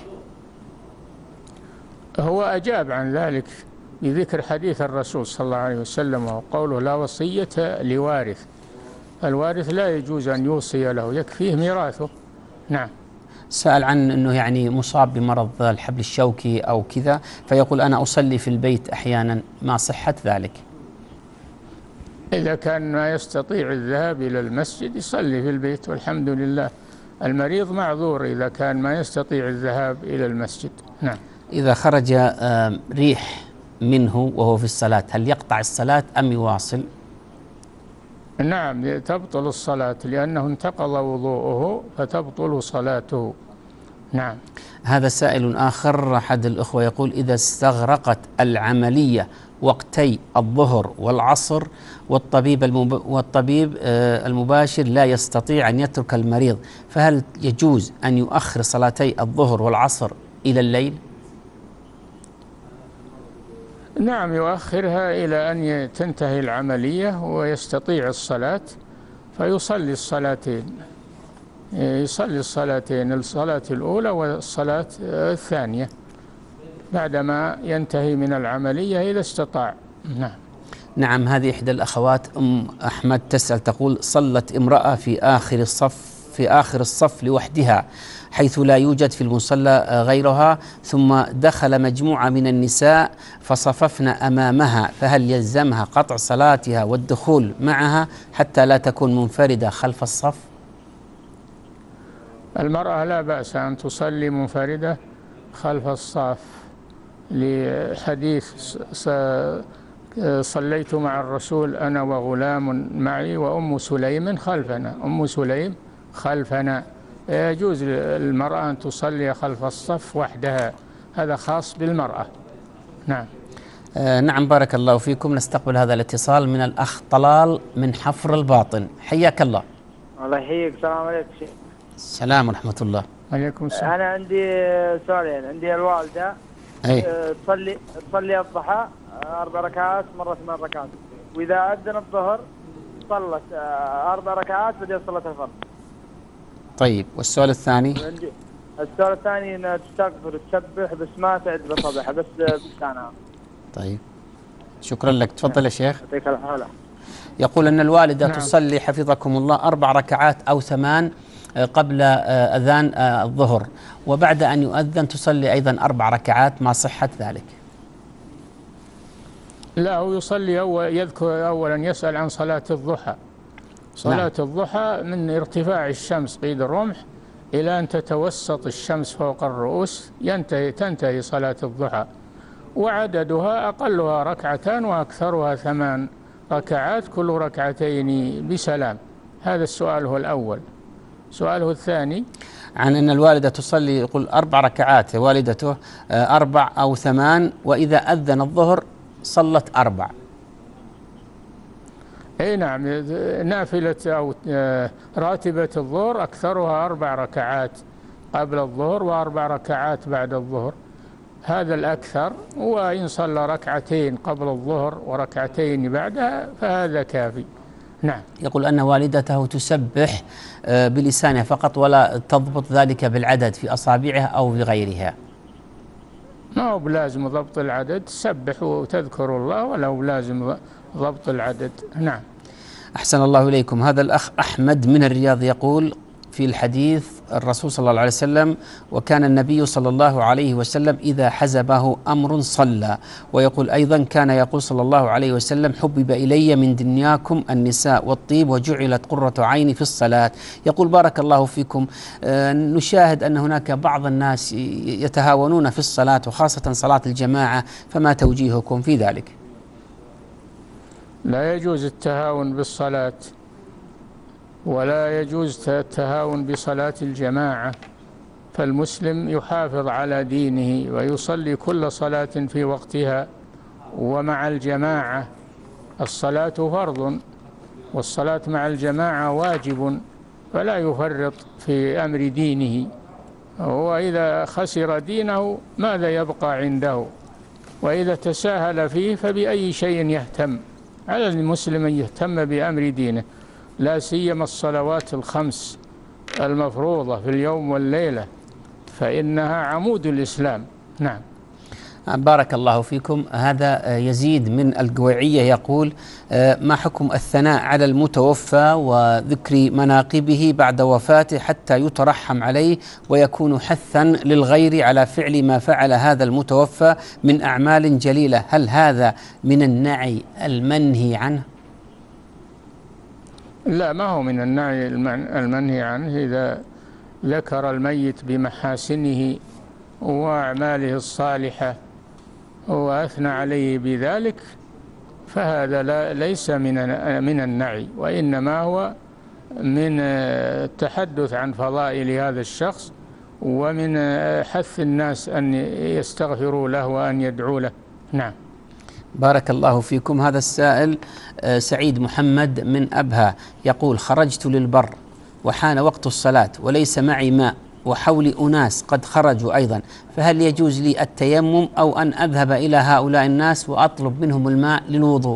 [SPEAKER 2] هو أجاب عن ذلك بذكر حديث الرسول صلى الله عليه وسلم وقوله لا وصية لوارث، الوارث لا يجوز أن يوصي له، يكفيه ميراثه. نعم.
[SPEAKER 3] سأل عن أنه يعني مصاب بمرض الحبل الشوكي أو كذا، فيقول أنا أصلي في البيت أحيانا، ما صحة ذلك؟
[SPEAKER 2] إذا كان ما يستطيع الذهاب إلى المسجد يصلي في البيت والحمد لله، المريض معذور إذا كان ما يستطيع الذهاب إلى المسجد. نعم.
[SPEAKER 3] إذا خرج ريح منه وهو في الصلاة، هل يقطع الصلاة أم يواصل؟
[SPEAKER 2] نعم، تبطل الصلاة لأنه انتقض وضوءه فتبطل صلاته. نعم.
[SPEAKER 3] هذا سائل آخر أحد الأخوة يقول: إذا استغرقت العملية وقتي الظهر والعصر والطبيب المب... والطبيب المباشر لا يستطيع أن يترك المريض، فهل يجوز أن يؤخر صلاتي الظهر والعصر إلى الليل؟
[SPEAKER 2] نعم، يؤخرها إلى أن تنتهي العملية ويستطيع الصلاة فيصلي الصلاتين، يصلي الصلاتين، الصلاة الأولى والصلاة الثانية بعدما ينتهي من العملية إذا استطاع. نعم.
[SPEAKER 3] نعم. هذه إحدى الأخوات أم أحمد تسأل تقول: صلت امرأة في آخر الصف في آخر الصف لوحدها حيث لا يوجد في المصلى غيرها، ثم دخل مجموعة من النساء فصففن أمامها، فهل يلزمها قطع صلاتها والدخول معها حتى لا تكون منفردة خلف الصف؟
[SPEAKER 2] المرأة لا بأس أن تصلي منفردة خلف الصف، لحديث صليت مع الرسول أنا وغلام معي وأم سليم خلفنا، أم سليم خلفنا. يجوز للمرأة أن تصلي خلف الصف وحدها، هذا خاص بالمرأة. نعم.
[SPEAKER 3] آه نعم، بارك الله فيكم. نستقبل هذا الاتصال من الأخ طلال من حفر الباطن. حياك الله.
[SPEAKER 5] الله يحييك. السلام عليكم شيخ.
[SPEAKER 3] السلام ورحمة الله.
[SPEAKER 2] عليكم السلام.
[SPEAKER 5] أنا عندي سؤالين. عندي الوالدة
[SPEAKER 3] أي.
[SPEAKER 5] تصلي تصلي الضحى أربع ركعات مرة ثمان ركعات، وإذا أذن الظهر صلت أربع ركعات بدل صلاة الفرض.
[SPEAKER 3] طيب، والسؤال الثاني؟
[SPEAKER 5] السؤال الثاني أنها تستغفر تسبح بس ما تعد بصبح بس بلسانها.
[SPEAKER 3] طيب، شكرا لك. تفضل يا شيخ.
[SPEAKER 5] يعطيك العافية.
[SPEAKER 3] يقول أن الوالدة
[SPEAKER 2] نعم.
[SPEAKER 3] تصلي حفظكم الله أربع ركعات أو ثمان قبل أذان الظهر، وبعد أن يؤذن تصلي أيضا أربع ركعات، ما صحة ذلك؟
[SPEAKER 2] لا، هو يصلي أول يذكر أولا يسأل عن صلاة الضحى. صلاة نعم. الضحى من ارتفاع الشمس قيد الرمح إلى أن تتوسط الشمس فوق الرؤوس ينتهي تنتهي صلاة الضحى، وعددها أقلها ركعتان وأكثرها ثمان ركعات، كل ركعتين بسلام. هذا السؤال هو الأول. سؤاله الثاني
[SPEAKER 3] عن أن الوالدة تصلي، يقول أربع ركعات والدته، أربع أو ثمان، وإذا أذن الظهر صلت أربع.
[SPEAKER 2] أي نعم، نافلة أو راتبة الظهر أكثرها أربع ركعات قبل الظهر وأربع ركعات بعد الظهر، هذا الأكثر. وإن صلى ركعتين قبل الظهر وركعتين بعدها فهذا كافي. نعم.
[SPEAKER 3] يقول أن والدته تسبح بلسانها فقط ولا تضبط ذلك بالعدد في أصابعها أو بغيرها.
[SPEAKER 2] ما هو بلازم ضبط العدد، تسبح وتذكر الله ولا هو بلازم ضبط العدد. نعم.
[SPEAKER 3] أحسن الله إليكم. هذا الأخ أحمد من الرياض يقول: في الحديث الرسول صلى الله عليه وسلم: وكان النبي صلى الله عليه وسلم إذا حزبه أمر صلى. ويقول أيضا: كان يقول صلى الله عليه وسلم: حبب إلي من دنياكم النساء والطيب وجعلت قرة عيني في الصلاة. يقول: بارك الله فيكم، آه نشاهد أن هناك بعض الناس يتهاونون في الصلاة وخاصة صلاة الجماعة، فما توجيهكم في ذلك؟
[SPEAKER 2] لا يجوز التهاون بالصلاة، ولا يجوز التهاون بصلاة الجماعة، فالمسلم يحافظ على دينه ويصلي كل صلاة في وقتها ومع الجماعة. الصلاة فرض والصلاة مع الجماعة واجب، فلا يفرط في أمر دينه. وإذا خسر دينه ماذا يبقى عنده؟ وإذا تساهل فيه فبأي شيء يهتم؟ على المسلم أن يهتم بأمر دينه، لا سيما الصلوات الخمس المفروضة في اليوم والليلة، فإنها عمود الإسلام. نعم.
[SPEAKER 3] بارك الله فيكم. هذا يزيد من القويعية يقول: ما حكم الثناء على المتوفى وذكر مناقبه بعد وفاته حتى يترحم عليه ويكون حثا للغير على فعل ما فعل هذا المتوفى من أعمال جليلة؟ هل هذا من النعي المنهي عنه؟
[SPEAKER 2] لا، ما هو من النعي المنهي عنه. إذا ذكر الميت بمحاسنه وأعماله الصالحة وأثنى عليه بذلك فهذا لا ليس من من النعي، وإنما هو من التحدث عن فضائل هذا الشخص ومن حث الناس أن يستغفروا له وأن يدعوا له. نعم.
[SPEAKER 3] بارك الله فيكم. هذا السائل سعيد محمد من أبها يقول: خرجت للبر وحان وقت الصلاة وليس معي ماء وحولي أناس قد خرجوا أيضا، فهل يجوز لي التيمم أو أن أذهب إلى هؤلاء الناس وأطلب منهم الماء للوضوء؟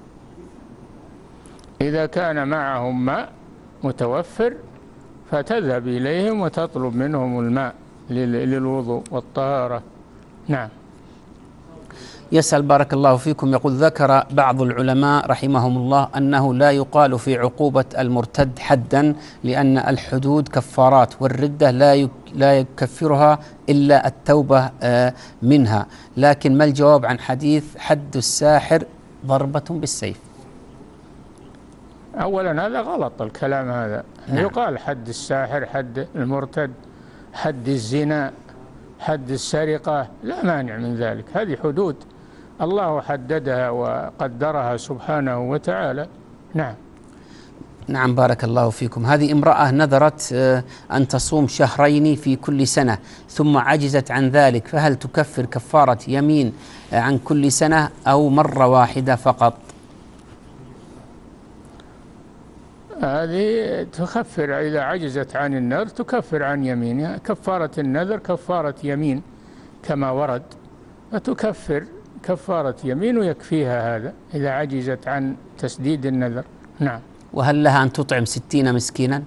[SPEAKER 2] إذا كان معهم ماء متوفر فتذهب إليهم وتطلب منهم الماء للوضوء والطهارة. نعم.
[SPEAKER 3] يسأل بارك الله فيكم يقول: ذكر بعض العلماء رحمهم الله أنه لا يقال في عقوبة المرتد حدا لأن الحدود كفارات والردة لا لا يكفرها إلا التوبة منها، لكن ما الجواب عن حديث حد الساحر ضربة بالسيف؟
[SPEAKER 2] أولا هذا غلط الكلام هذا. نعم. يقال حد الساحر، حد المرتد، حد الزنا، حد السرقة، لا مانع من ذلك. هذه حدود الله حددها وقدرها سبحانه وتعالى. نعم.
[SPEAKER 3] نعم بارك الله فيكم. هذه امرأة نذرت أن تصوم شهرين في كل سنة ثم عجزت عن ذلك، فهل تكفر كفارة يمين عن كل سنة أو مرة واحدة فقط؟
[SPEAKER 2] هذه تكفر إذا عجزت عن النذر، تكفر عن يمينها. كفارة النذر كفارة يمين كما ورد، فتكفر كفارة يمين ويكفيها هذا إذا عجزت عن تسديد النذر. نعم.
[SPEAKER 3] وهل لها أن تطعم ستين مسكينا؟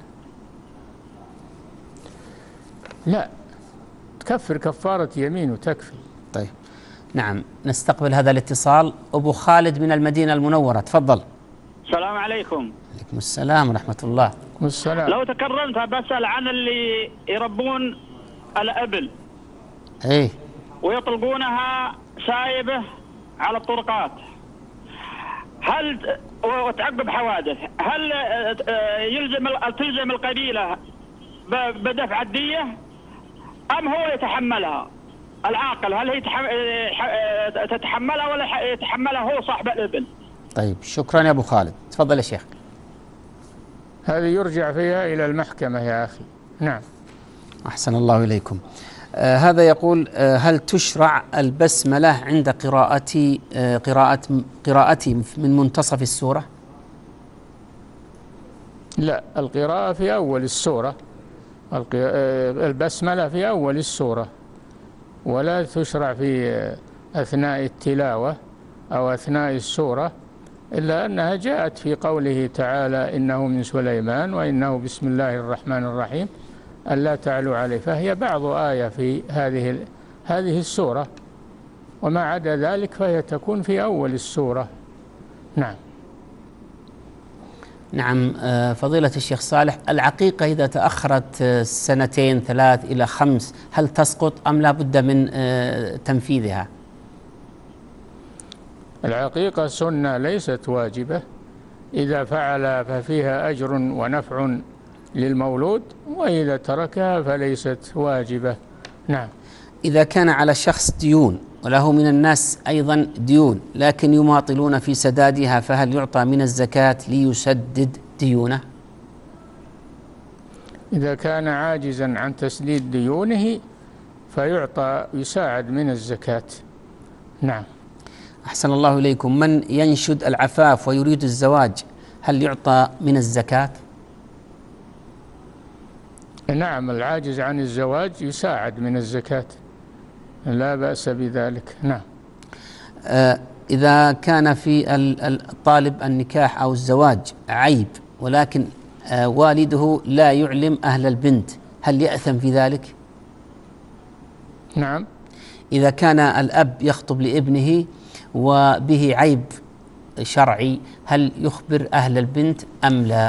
[SPEAKER 2] لا، تكفر كفارة يمين وتكفي.
[SPEAKER 3] طيب نعم. نستقبل هذا الاتصال. أبو خالد من المدينة المنورة، تفضل.
[SPEAKER 8] السلام عليكم.
[SPEAKER 3] عليكم السلام ورحمة الله.
[SPEAKER 2] والسلام.
[SPEAKER 8] لو تكرمت بسأل عن اللي يربون الأبل
[SPEAKER 3] ايه
[SPEAKER 8] ويطلقونها سايبة على الطرقات، هل وتعقب حوادث، هل يلزم تلزم القبيلة بدفع الدية أم هو يتحملها العاقل؟ هل هي تتحملها ولا يتحملها هو صاحب الإبل؟
[SPEAKER 3] طيب شكرا يا أبو خالد. تفضل يا شيخ.
[SPEAKER 2] هذه يرجع فيها إلى المحكمة يا أخي. نعم.
[SPEAKER 3] أحسن الله إليكم. آه هذا يقول: آه هل تشرع البسملة عند قراءتي آه قراءة قراءتي من منتصف السورة؟
[SPEAKER 2] لا، القراءة في أول السورة، البسملة في أول السورة، ولا تشرع في أثناء التلاوة أو أثناء السورة، إلا أنها جاءت في قوله تعالى: إنه من سليمان وإنه بسم الله الرحمن الرحيم ألا تعلوا عليه، فهي بعض آية في هذه هذه السورة، وما عدا ذلك فهي تكون في أول السورة. نعم.
[SPEAKER 3] نعم. فضيلة الشيخ صالح، العقيقة إذا تأخرت سنتين ثلاث إلى خمس هل تسقط أم لا بد من تنفيذها؟
[SPEAKER 2] العقيقة سنة ليست واجبة، إذا فعل ففيها أجر ونفع للمولود، وإذا تركها فليست واجبة. نعم.
[SPEAKER 3] إذا كان على شخص ديون وله من الناس أيضا ديون لكن يماطلون في سدادها، فهل يعطى من الزكاة ليسدد ديونه؟
[SPEAKER 2] إذا كان عاجزا عن تسديد ديونه فيعطى يساعد من الزكاة. نعم.
[SPEAKER 3] أحسن الله إليكم. من ينشد العفاف ويريد الزواج هل يعطى من الزكاة؟
[SPEAKER 2] نعم، العاجز عن الزواج يساعد من الزكاة، لا بأس بذلك. نعم.
[SPEAKER 3] آه إذا كان في الطالب النكاح أو الزواج عيب ولكن آه والده لا يعلم أهل البنت، هل يأثم في ذلك؟
[SPEAKER 2] نعم.
[SPEAKER 3] إذا كان الأب يخطب لابنه وبه عيب شرعي هل يخبر أهل البنت أم لا؟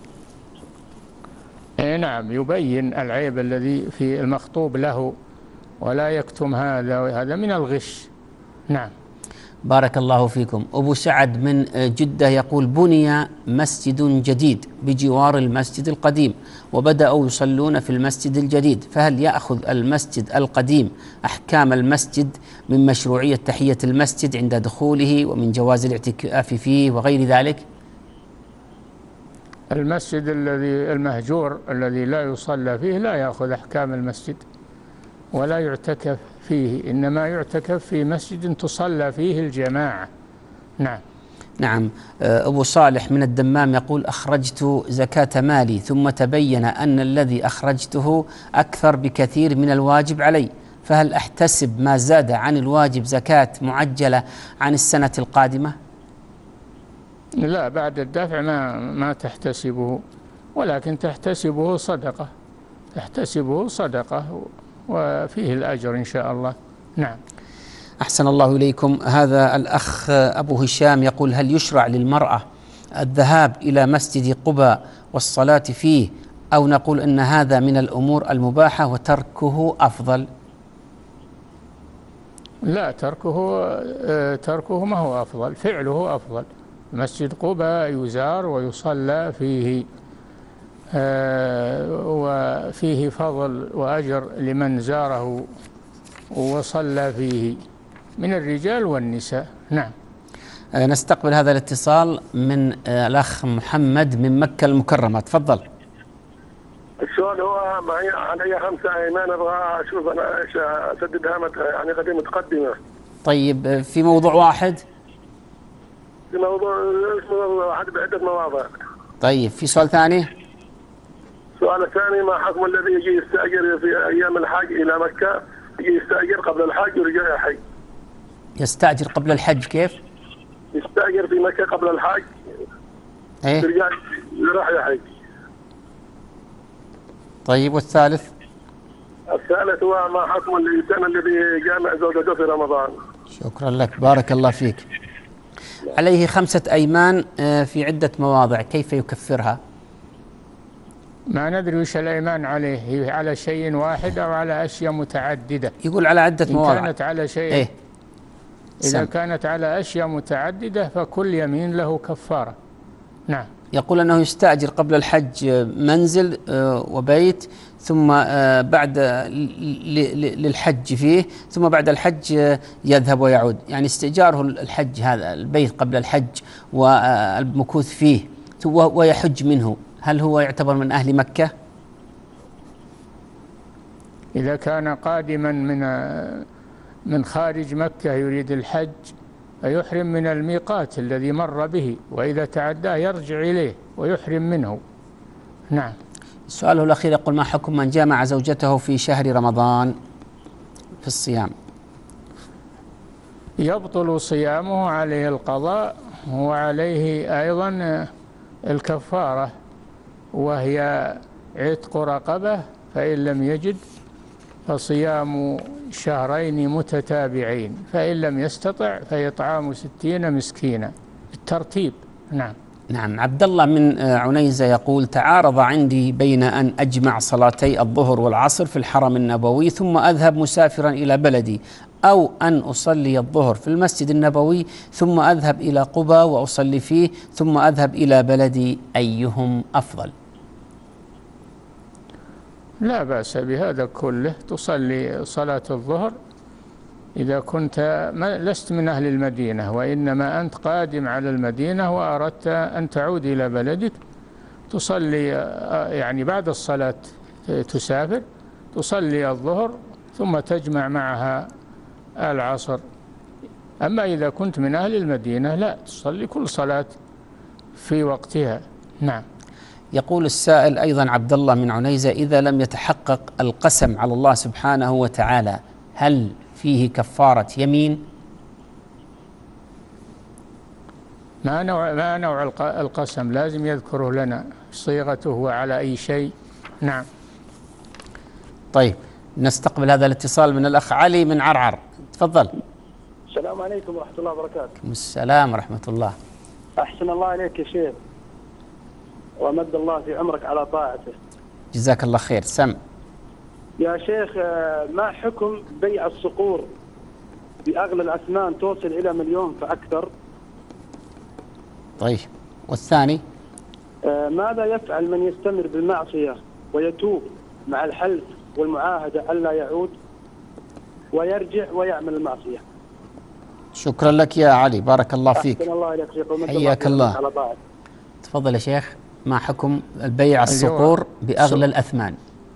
[SPEAKER 2] إيه نعم، يبين العيب الذي في المخطوب له ولا يكتم هذا، وهذا من الغش. نعم.
[SPEAKER 3] بارك الله فيكم. أبو سعد من جدة يقول: بني مسجد جديد بجوار المسجد القديم وبدأوا يصلون في المسجد الجديد، فهل يأخذ المسجد القديم أحكام المسجد من مشروعية تحية المسجد عند دخوله ومن جواز الاعتكاف فيه وغير ذلك؟
[SPEAKER 2] المسجد الذي المهجور الذي لا يصلى فيه لا يأخذ أحكام المسجد ولا يعتكف فيه، إنما يعتكف في مسجد تصلى فيه الجماعة. نعم.
[SPEAKER 3] نعم. أبو صالح من الدمام يقول: أخرجت زكاة مالي ثم تبين أن الذي أخرجته أكثر بكثير من الواجب علي، فهل أحتسب ما زاد عن الواجب زكاة معجلة عن السنة القادمة؟
[SPEAKER 2] لا، بعد الدفع ما ما تحتسبه، ولكن تحتسبه صدقة، تحتسبه صدقة وفيه الأجر إن شاء الله. نعم.
[SPEAKER 3] أحسن الله إليكم. هذا الأخ أبو هشام يقول: هل يشرع للمرأة الذهاب إلى مسجد قباء والصلاة فيه، أو نقول أن هذا من الأمور المباحة وتركه أفضل؟
[SPEAKER 2] لا، تركه تركه ما هو أفضل، فعله أفضل. مسجد قباء يزار ويصلى فيه، وفيه فضل وأجر لمن زاره وصلى فيه من الرجال والنساء. نعم.
[SPEAKER 3] نستقبل هذا الاتصال من الأخ محمد من مكة المكرمة. تفضل.
[SPEAKER 9] السؤال هو معي علي خمسة أيمان أبغى أشوف أنا إيش أسددها يعني غدي متقدمة.
[SPEAKER 3] طيب، في موضوع واحد؟
[SPEAKER 9] في موضوع موضوع واحد بعدة مواضيع.
[SPEAKER 3] طيب، في سؤال ثاني؟
[SPEAKER 9] السؤال الثاني: ما حكم الذي يجي يستأجر في أيام الحج إلى مكة، يجي يستأجر قبل الحج ويرجع يحج؟
[SPEAKER 3] يستأجر قبل الحج كيف؟
[SPEAKER 9] يستأجر في مكة قبل الحج،
[SPEAKER 3] إيه؟
[SPEAKER 9] يرجع يروح يحج.
[SPEAKER 3] طيب، والثالث؟
[SPEAKER 9] الثالث هو: ما حكم الإنسان الذي جامع زوجته في رمضان؟
[SPEAKER 3] شكرا لك، بارك الله فيك. عليه خمسة أيمان في عدة مواضع، كيف يكفرها؟
[SPEAKER 2] ما ندري وش الأيمان عليه، هي على شيء واحد أو على أشياء متعددة؟
[SPEAKER 3] يقول على عدة مواضع.
[SPEAKER 2] إن كانت على شيء
[SPEAKER 3] إيه؟
[SPEAKER 2] إذا
[SPEAKER 3] سم.
[SPEAKER 2] كانت على أشياء متعددة فكل يمين له كفارة. نعم.
[SPEAKER 3] يقول أنه يستأجر قبل الحج منزل وبيت، ثم بعد للحج فيه، ثم بعد الحج يذهب ويعود، يعني استئجاره الحج هذا البيت قبل الحج والمكوث فيه ويحج منه، هل هو يعتبر من أهل مكة؟
[SPEAKER 2] إذا كان قادما من من خارج مكة يريد الحج فيحرم من الميقات الذي مر به، وإذا تعداه يرجع إليه ويحرم منه. نعم.
[SPEAKER 3] سؤاله الأخير يقول: ما حكم من جامع زوجته في شهر رمضان في الصيام؟
[SPEAKER 2] يبطل صيامه، عليه القضاء وعليه أيضا الكفارة، وهي عتق رقبة، فإن لم يجد فصيام شهرين متتابعين، فإن لم يستطع فإطعام ستين مسكينا بالترتيب. نعم.
[SPEAKER 3] نعم. عبد الله من عنيزة يقول: تعارض عندي بين أن أجمع صلاتي الظهر والعصر في الحرم النبوي ثم أذهب مسافرا إلى بلدي، أو أن أصلي الظهر في المسجد النبوي ثم أذهب إلى قبى وأصلي فيه ثم أذهب إلى بلدي، أيهم أفضل؟
[SPEAKER 2] لا بأس بهذا كله، تصلي صلاة الظهر إذا كنت لست من أهل المدينة، وإنما أنت قادم على المدينة وأردت أن تعود إلى بلدك، تصلي يعني بعد الصلاة تسافر، تصلي الظهر ثم تجمع معها العصر. أما إذا كنت من أهل المدينة لا، تصلي كل صلاة في وقتها. نعم.
[SPEAKER 3] يقول السائل أيضا عبد الله من عنيزة: إذا لم يتحقق القسم على الله سبحانه وتعالى هل فيه كفارة يمين؟
[SPEAKER 2] ما نوع ما نوع القسم؟ لازم يذكره لنا صيغته وعلى أي شيء. نعم.
[SPEAKER 3] طيب، نستقبل هذا الاتصال من الأخ علي من عرعر. تفضل.
[SPEAKER 6] السلام عليكم ورحمة الله وبركاته.
[SPEAKER 3] السلام ورحمة الله.
[SPEAKER 6] أحسن الله عليك يا شيخ، ومد الله في عمرك على طاعته.
[SPEAKER 3] جزاك الله خير. سم.
[SPEAKER 6] يا شيخ، ما حكم بيع الصقور بأغلى الأثمان توصل إلى مليون فأكثر؟
[SPEAKER 3] طيب، والثاني؟
[SPEAKER 6] ماذا يفعل من يستمر بالمعصية ويتوب مع الحلف والمعاهدة ألا يعود ويرجع ويعمل المعصية؟
[SPEAKER 3] شكرا لك يا علي، بارك الله فيك.
[SPEAKER 6] أحسن الله إليك شيخ، ومد
[SPEAKER 3] حياك
[SPEAKER 6] الله
[SPEAKER 3] الله.
[SPEAKER 6] على طاعته.
[SPEAKER 3] تفضل يا شيخ. ما حكم البيع الصقور بأغلى الأثمان؟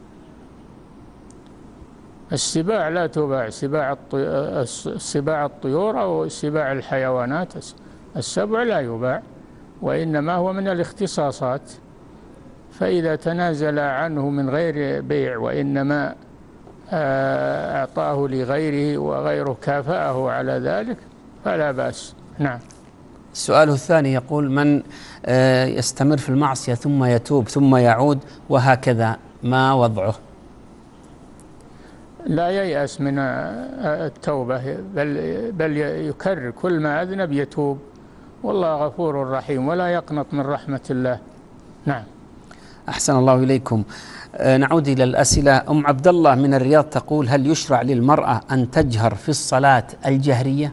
[SPEAKER 2] السباع لا تباع، سباع الطي... سباع الطيور أو سباع الحيوانات، السبع لا يباع، وإنما هو من الاختصاصات، فإذا تنازل عنه من غير بيع وإنما أعطاه لغيره وغيره كافأه على ذلك فلا بأس. نعم.
[SPEAKER 3] السؤال الثاني يقول: من يستمر في المعصية ثم يتوب ثم يعود وهكذا، ما وضعه؟
[SPEAKER 2] لا ييأس من التوبة، بل, بل يكرر، كل ما أذنب يتوب، والله غفور رحيم، ولا يقنط من رحمة الله. نعم.
[SPEAKER 3] أحسن الله إليكم. نعود إلى الأسئلة. أم عبد الله من الرياض تقول: هل يشرع للمرأة أن تجهر في الصلاة الجهرية؟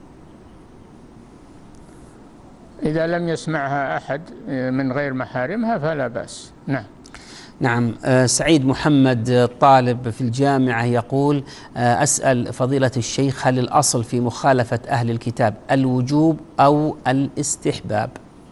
[SPEAKER 2] إذا لم يسمعها أحد من غير محارمها فلا بأس. نعم.
[SPEAKER 3] نعم. سعيد محمد طالب في الجامعة يقول: أسأل فضيلة الشيخ، هل الأصل في مخالفة أهل الكتاب الوجوب أو الاستحباب؟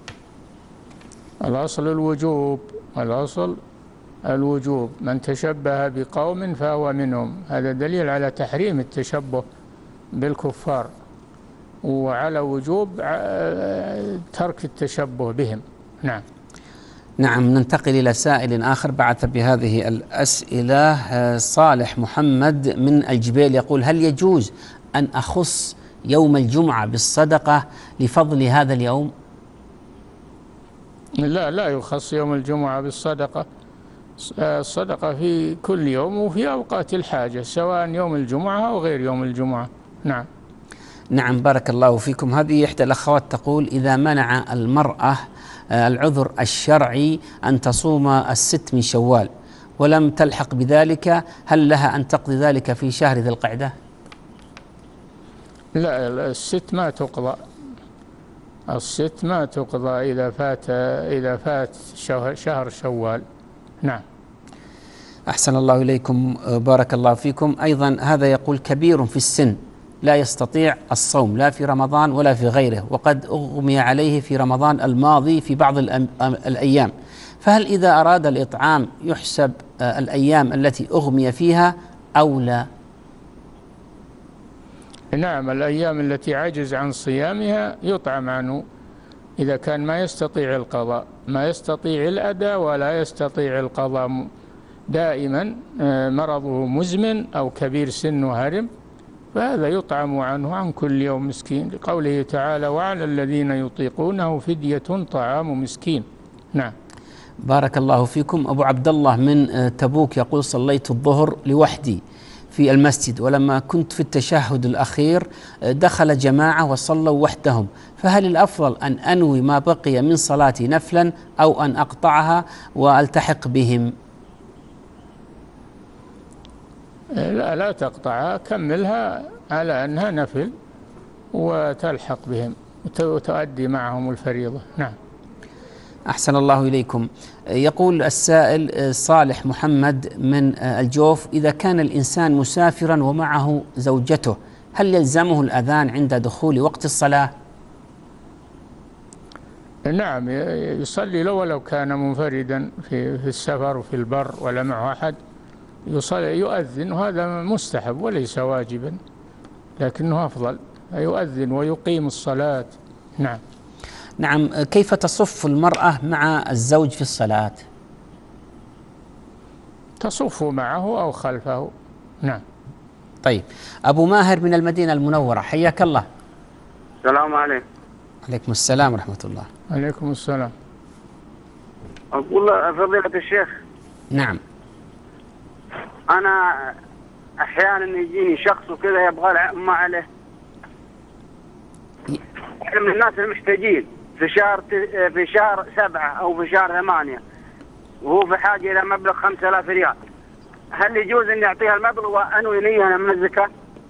[SPEAKER 2] الأصل الوجوب، الأصل الوجوب، من تشبه بقوم فهو منهم، هذا دليل على تحريم التشبه بالكفار وعلى وجوب ترك التشبه بهم. نعم.
[SPEAKER 3] نعم. ننتقل إلى سائل آخر بعث بهذه الأسئلة. صالح محمد من الجبيل يقول: هل يجوز أن أخص يوم الجمعة بالصدقة لفضل هذا اليوم؟
[SPEAKER 2] لا، لا يخص يوم الجمعة بالصدقة، الصدقة في كل يوم وفي أوقات الحاجة، سواء يوم الجمعة أو غير يوم الجمعة. نعم.
[SPEAKER 3] نعم. بارك الله فيكم. هذه إحدى الأخوات تقول: إذا منع المرأة العذر الشرعي أن تصوم الست من شوال ولم تلحق بذلك، هل لها أن تقضي ذلك في شهر ذي القعدة؟
[SPEAKER 2] لا، الست ما تقضى، الست ما تقضى إذا فات إذا فات شهر شوال. نعم.
[SPEAKER 3] أحسن الله إليكم. بارك الله فيكم. أيضا هذا يقول: كبير في السن لا يستطيع الصوم لا في رمضان ولا في غيره، وقد أغمي عليه في رمضان الماضي في بعض الأيام، فهل إذا أراد الإطعام يحسب الأيام التي أغمي فيها أو لا؟
[SPEAKER 2] نعم، الأيام التي عجز عن صيامها يطعم عنه إذا كان ما يستطيع القضاء، ما يستطيع الأداء ولا يستطيع القضاء، دائما مرضه مزمن أو كبير سن وهرم، فهذا يطعم عنه عن كل يوم مسكين، لقوله تعالى: وعلى الذين يطيقونه فدية طعام مسكين. نعم.
[SPEAKER 3] بارك الله فيكم. أبو عبد الله من تبوك يقول: صليت الظهر لوحدي في المسجد، ولما كنت في التشهد الأخير دخل جماعة وصلوا وحدهم، فهل الأفضل أن أنوي ما بقي من صلاتي نفلا أو أن أقطعها وألتحق بهم؟
[SPEAKER 2] لا، لا تقطعها، كملها على أنها نفل وتلحق بهم وتؤدي معهم الفريضة. نعم.
[SPEAKER 3] أحسن الله إليكم. يقول السائل صالح محمد من الجوف: إذا كان الإنسان مسافرا ومعه زوجته، هل يلزمه الأذان عند دخول وقت الصلاة؟
[SPEAKER 2] نعم، يصلي لو ولو كان منفردا في السفر وفي البر ولا معه أحد، يصلي يؤذن، وهذا مستحب وليس واجبا، لكنه أفضل، يؤذن ويقيم الصلاة. نعم.
[SPEAKER 3] نعم. كيف تصف المرأة مع الزوج في الصلاة؟
[SPEAKER 2] تصف معه أو خلفه. نعم.
[SPEAKER 3] طيب. أبو ماهر من المدينة المنورة، حياك الله.
[SPEAKER 10] السلام عليكم.
[SPEAKER 3] عليكم السلام ورحمة الله.
[SPEAKER 2] عليكم السلام.
[SPEAKER 10] أقول فضيلة الشيخ.
[SPEAKER 3] نعم.
[SPEAKER 10] أنا أحيانا يجيني شخص وكذا يبغى ما عليه، من الناس المحتاجين في شهر في شهر سبعة أو في شهر ثمانية، وهو في حاجة إلى مبلغ خمسة آلاف ريال، هل يجوز أن يعطيها المبلغ وأنوي نية من الزكاة؟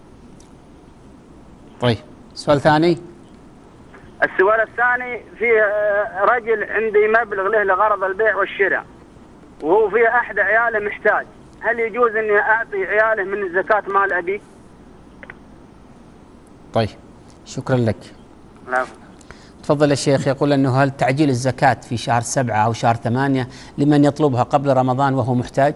[SPEAKER 3] طيب. سؤال ثاني.
[SPEAKER 10] السؤال الثاني: في رجل عندي مبلغ له لغرض البيع والشراء، وهو في أحد عياله محتاج، هل يجوز أني أعطي عياله من الزكاة مال أبي؟
[SPEAKER 3] طيب، شكرا لك.
[SPEAKER 10] لا.
[SPEAKER 3] تفضل يا شيخ. يقول أنه هل تعجيل الزكاة في شهر سبعة أو شهر ثمانية لمن يطلبها قبل رمضان وهو محتاج؟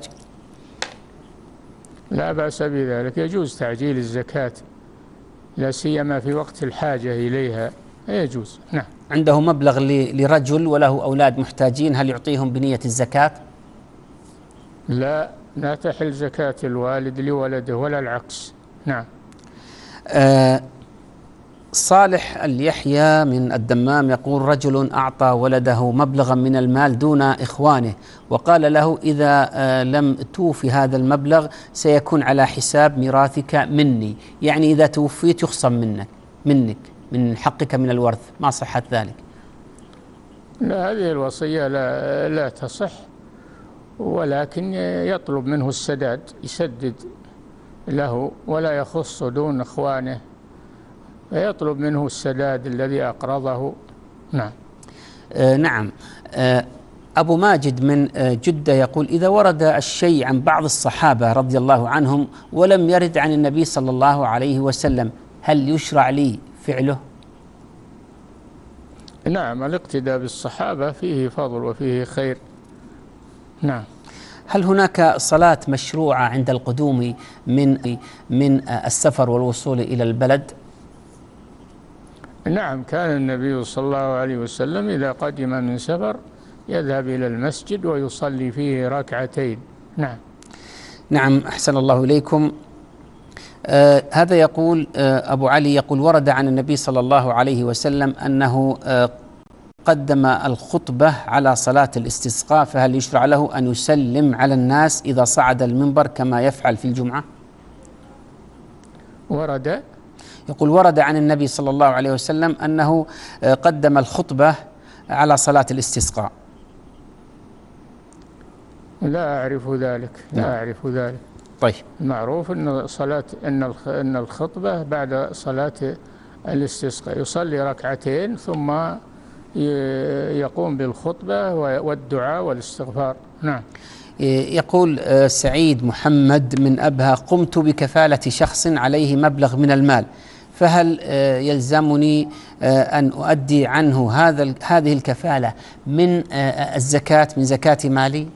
[SPEAKER 2] لا بأس بذلك، يجوز تعجيل الزكاة لا سيما في وقت الحاجة إليها، يجوز. نعم.
[SPEAKER 3] عنده مبلغ لرجل وله أولاد محتاجين، هل يعطيهم بنية الزكاة؟
[SPEAKER 2] لا، لا تحل زكاة الوالد لولده ولا العكس. نعم.
[SPEAKER 3] آه صالح اليحيى من الدمام يقول: رجل أعطى ولده مبلغا من المال دون إخوانه، وقال له: إذا آه لم توفي هذا المبلغ سيكون على حساب ميراثك مني، يعني إذا توفيت يخصم منك منك من حقك من الورث، ما صحة ذلك؟
[SPEAKER 2] لا، هذه الوصية لا, لا تصح، ولكن يطلب منه السداد، يسدد له ولا يخص دون إخوانه، فيطلب منه السداد الذي أقرضه. نعم.
[SPEAKER 3] آه نعم. آه أبو ماجد من آه جدة يقول: إذا ورد الشيء عن بعض الصحابة رضي الله عنهم ولم يرد عن النبي صلى الله عليه وسلم، هل يشرع لي فعله؟
[SPEAKER 2] نعم، الاقتداء بالصحابة فيه فضل وفيه خير. نعم.
[SPEAKER 3] هل هناك صلاة مشروعة عند القدوم من من السفر والوصول إلى البلد؟
[SPEAKER 2] نعم، كان النبي صلى الله عليه وسلم إذا قدم من سفر يذهب إلى المسجد ويصلي فيه ركعتين. نعم.
[SPEAKER 3] نعم، أحسن الله إليكم. آه هذا يقول آه أبو علي يقول: ورد عن النبي صلى الله عليه وسلم أنه آه قدم الخطبة على صلاة الاستسقاء، فهل يشرع له أن يسلم على الناس إذا صعد المنبر كما يفعل في الجمعة؟
[SPEAKER 2] ورد
[SPEAKER 3] يقول: ورد عن النبي صلى الله عليه وسلم أنه قدم الخطبة على صلاة الاستسقاء.
[SPEAKER 2] لا أعرف ذلك. لا نعم. أعرف ذلك.
[SPEAKER 3] طيب.
[SPEAKER 2] المعروف أن صلاة أن أن الخطبة بعد صلاة الاستسقاء يصلي ركعتين ثم يقوم بالخطبة والدعاء والاستغفار. نعم.
[SPEAKER 3] يقول سعيد محمد من أبها: قمت بكفالة شخص عليه مبلغ من المال، فهل يلزمني أن أؤدي عنه هذا هذه الكفالة من الزكاة من زكاة مالي؟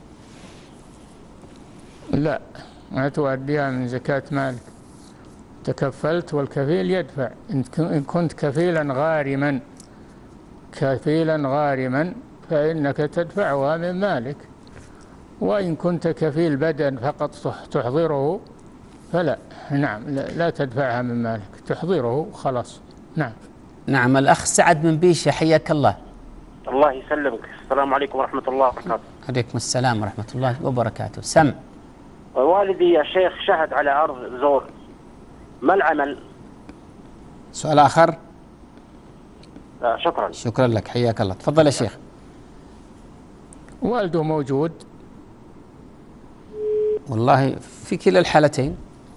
[SPEAKER 2] لا، ما تؤديها من زكاة مالك. تكفلت والكفيل يدفع. إن كنت كفيلا غارما كفيلا غارما فإنك تدفعها من مالك، وإن كنت كفيل بدن فقط تحضره فلا. نعم، لا تدفعها من مالك، تحضره خلاص. نعم.
[SPEAKER 3] نعم. الأخ سعد من بيشة، حياك الله.
[SPEAKER 11] الله يسلمك. السلام عليكم ورحمة الله وبركاته.
[SPEAKER 3] عليكم السلام ورحمة الله وبركاته. سم.
[SPEAKER 11] والدي يا شيخ شهد على أرض زور، ما العمل؟
[SPEAKER 3] سؤال آخر؟
[SPEAKER 11] آه شكرا.
[SPEAKER 3] شكرا لك، حياك الله. تفضل يا شيخ.
[SPEAKER 2] والده موجود؟
[SPEAKER 3] والله في كلا الحالتين.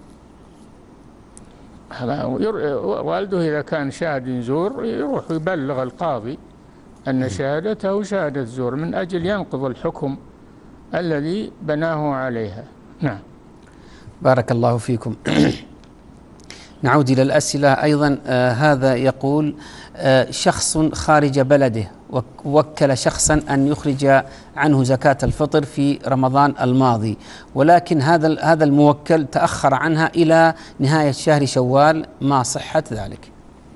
[SPEAKER 2] والده إذا كان شاهد زور يروح يبلغ القاضي أن شهادته شهادة زور من أجل ينقض الحكم الذي بناه عليها. نعم.
[SPEAKER 3] بارك الله فيكم. نعود إلى الأسئلة أيضا. آه هذا يقول: آه شخص خارج بلده ووكل شخصا أن يخرج عنه زكاة الفطر في رمضان الماضي، ولكن هذا هذا الموكل تأخر عنها إلى نهاية شهر شوال، ما صحة ذلك؟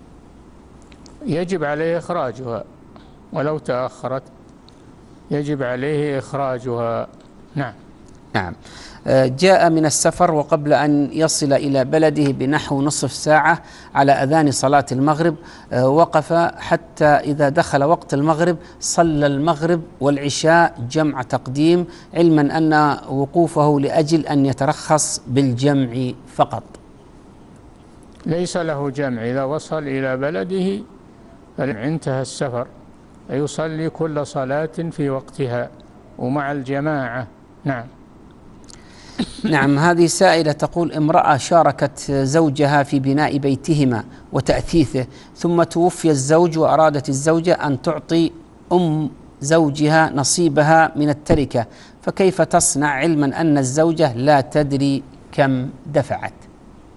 [SPEAKER 2] يجب عليه إخراجها ولو تأخرت، يجب عليه إخراجها. نعم.
[SPEAKER 3] نعم. جاء من السفر وقبل أن يصل إلى بلده بنحو نصف ساعة على أذان صلاة المغرب وقف حتى إذا دخل وقت المغرب صلى المغرب والعشاء جمع تقديم، علما أن وقوفه لأجل أن يترخص بالجمع فقط.
[SPEAKER 2] ليس له جمع. إذا وصل إلى بلده انتهى السفر يصلي كل صلاة في وقتها ومع الجماعة. نعم.
[SPEAKER 3] نعم. هذه سائلة تقول: امرأة شاركت زوجها في بناء بيتهما وتأثيثه، ثم توفي الزوج وأرادت الزوجة أن تعطي أم زوجها نصيبها من التركة، فكيف تصنع علما أن الزوجة لا تدري كم دفعت؟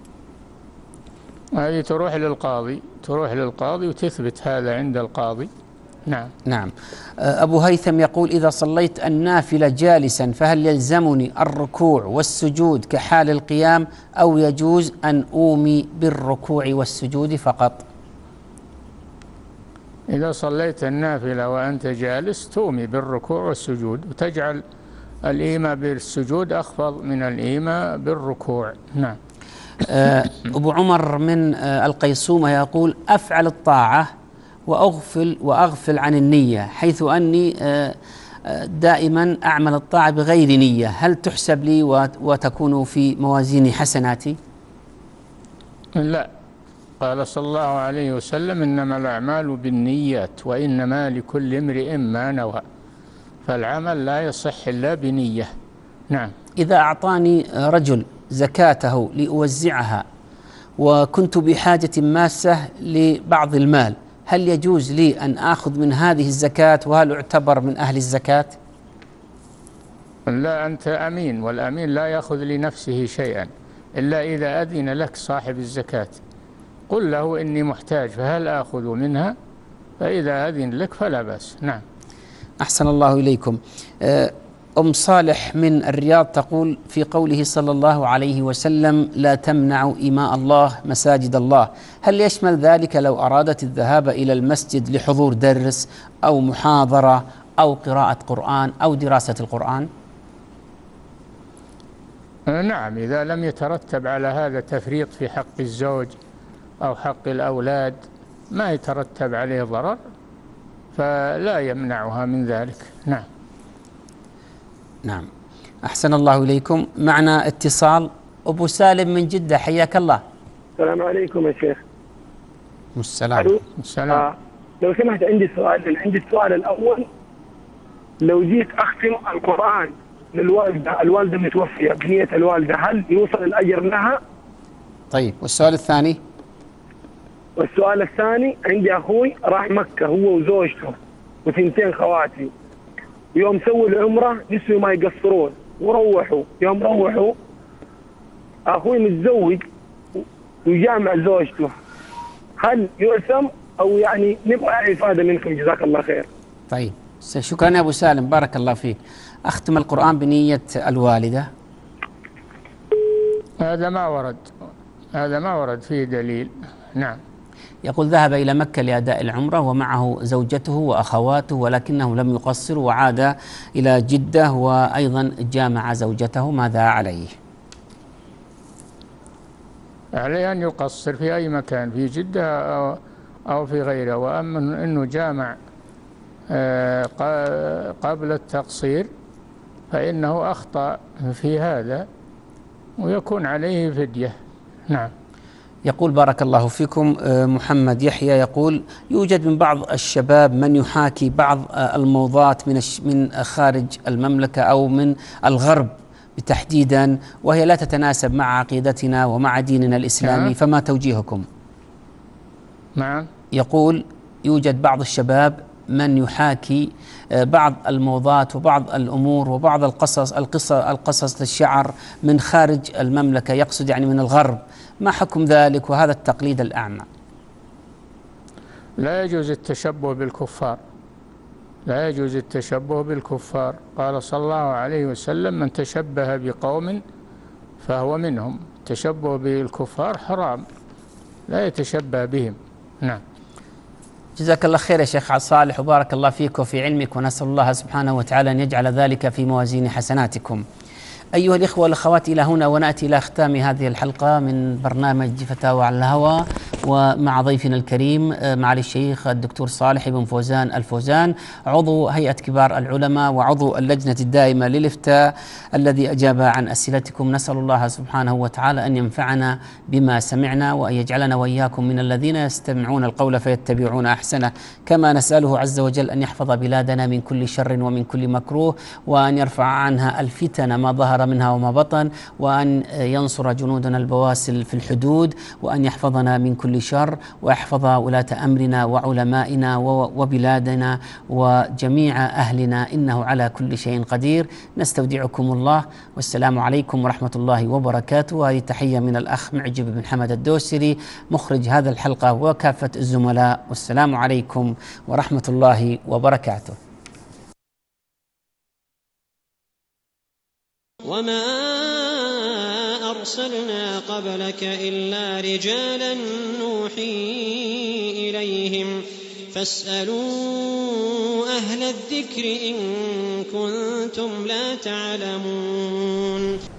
[SPEAKER 2] هذه تروح للقاضي تروح للقاضي وتثبت هذا عند القاضي نعم.
[SPEAKER 3] نعم. أبو هيثم يقول: إذا صليت النافلة جالسا فهل يلزمني الركوع والسجود كحال القيام، أو يجوز أن أومي بالركوع والسجود فقط؟
[SPEAKER 2] إذا صليت النافلة وأنت جالس تومي بالركوع والسجود، وتجعل الإيماء بالسجود أخفض من الإيماء بالركوع. نعم.
[SPEAKER 3] أبو عمر من القيصومة يقول: أفعل الطاعة وأغفل وأغفل عن النية، حيث أني دائما أعمل الطاعة بغير نية، هل تحسب لي وتكون في موازين حسناتي؟
[SPEAKER 2] لا، قال صلى الله عليه وسلم: إنما الأعمال بالنيات وإنما لكل امرئ ما نوى، فالعمل لا يصح إلا بنية. نعم.
[SPEAKER 3] إذا أعطاني رجل زكاته لأوزعها وكنت بحاجة ماسة لبعض المال، هل يجوز لي أن آخذ من هذه الزكاة، وهل أعتبر من أهل الزكاة؟
[SPEAKER 2] لا، أنت أمين، والأمين لا يأخذ لنفسه شيئا إلا إذا أذن لك صاحب الزكاة. قل له: إني محتاج، فهل آخذ منها؟ فإذا أذن لك فلا بأس. نعم.
[SPEAKER 3] أحسن الله إليكم. أم صالح من الرياض تقول: في قوله صلى الله عليه وسلم: لا تمنعوا إماء الله مساجد الله، هل يشمل ذلك لو أرادت الذهاب إلى المسجد لحضور درس أو محاضرة أو قراءة قرآن أو دراسة القرآن؟
[SPEAKER 2] نعم، إذا لم يترتب على هذا تفريط في حق الزوج أو حق الأولاد، ما يترتب عليه ضرر، فلا يمنعها من ذلك. نعم.
[SPEAKER 3] نعم. أحسن الله إليكم. معنا اتصال. أبو سالم من جدة، حياك الله.
[SPEAKER 12] السلام عليكم يا شيخ.
[SPEAKER 3] السلام.
[SPEAKER 2] السلام.
[SPEAKER 12] آه. لو سمحت عندي سؤال. عندي السؤال الأول: لو جيت أختم القرآن للوالدة، الوالدة متوفية بنية الوالدة، هل يوصل الأجر لها؟
[SPEAKER 3] طيب، والسؤال الثاني؟
[SPEAKER 12] والسؤال الثاني: عندي أخوي راح مكة هو وزوجته وثنتين خواتي، يوم سووا العمرة نسوا ما يقصرون وروحوا، يوم روحوا أخوي متزوج ويجامع زوجته، هل يؤثم أو يعني نبغى إفادة منكم؟ جزاك الله خير.
[SPEAKER 3] طيب، شكرا يا أبو سالم، بارك الله فيك. أختم القرآن بنية الوالدة،
[SPEAKER 2] هذا ما ورد، هذا ما ورد فيه دليل. نعم.
[SPEAKER 3] يقول: ذهب إلى مكة لأداء العمرة ومعه زوجته وأخواته، ولكنه لم يقصر وعاد إلى جدة وأيضا جامع زوجته، ماذا عليه؟
[SPEAKER 2] عليه أن يقصر في أي مكان، في جدة أو في غيره. وأما أنه جامع قبل التقصير فإنه أخطأ في هذا ويكون عليه فدية. نعم.
[SPEAKER 3] يقول: بارك الله فيكم. محمد يحيى يقول: يوجد من بعض الشباب من يحاكي بعض الموضات من من خارج المملكة أو من الغرب تحديدا، وهي لا تتناسب مع عقيدتنا ومع ديننا الإسلامي، نعم. فما توجيهكم؟
[SPEAKER 2] نعم.
[SPEAKER 3] يقول: يوجد بعض الشباب من يحاكي بعض الموضات وبعض الأمور وبعض القصص القصص القصص للشعر من خارج المملكة، يقصد يعني من الغرب، ما حكم ذلك وهذا التقليد الأعمى؟
[SPEAKER 2] لا يجوز التشبه بالكفار، لا يجوز التشبه بالكفار. قال صلى الله عليه وسلم: من تشبه بقوم فهو منهم. التشبه بالكفار حرام، لا يتشبه بهم. نعم.
[SPEAKER 3] جزاك الله خير يا شيخ صالح، وبارك الله فيك وفي علمك، ونسأل الله سبحانه وتعالى أن يجعل ذلك في موازين حسناتكم. أيها الإخوة والأخوات، إلى هنا ونأتي إلى ختام هذه الحلقة من برنامج فتاوى على الهواء، ومع ضيفنا الكريم معالي الشيخ الدكتور صالح بن فوزان الفوزان، عضو هيئة كبار العلماء وعضو اللجنة الدائمة للإفتاء، الذي أجاب عن أسئلتكم. نسأل الله سبحانه وتعالى أن ينفعنا بما سمعنا، وأن يجعلنا وإياكم من الذين يستمعون القول فيتبعون أحسنه، كما نسأله عز وجل أن يحفظ بلادنا من كل شر ومن كل مكروه، وأن يرفع عنها الفتن ما ظهر منها وما بطن، وأن ينصر جنودنا البواسل في الحدود، وأن يحفظنا من كل كل شر، ويحفظ ولاة أمرنا وعلمائنا وبلادنا وجميع أهلنا، إنه على كل شيء قدير. نستودعكم الله، والسلام عليكم ورحمة الله وبركاته. هذه تحية من الأخ معجب بن حمد الدوسري مخرج هذا الحلقة وكافة الزملاء، والسلام عليكم ورحمة الله وبركاته.
[SPEAKER 1] وما أرسلنا قبلك إلا رجالا نوحي إليهم فاسألوا أهل الذكر إن كنتم لا تعلمون.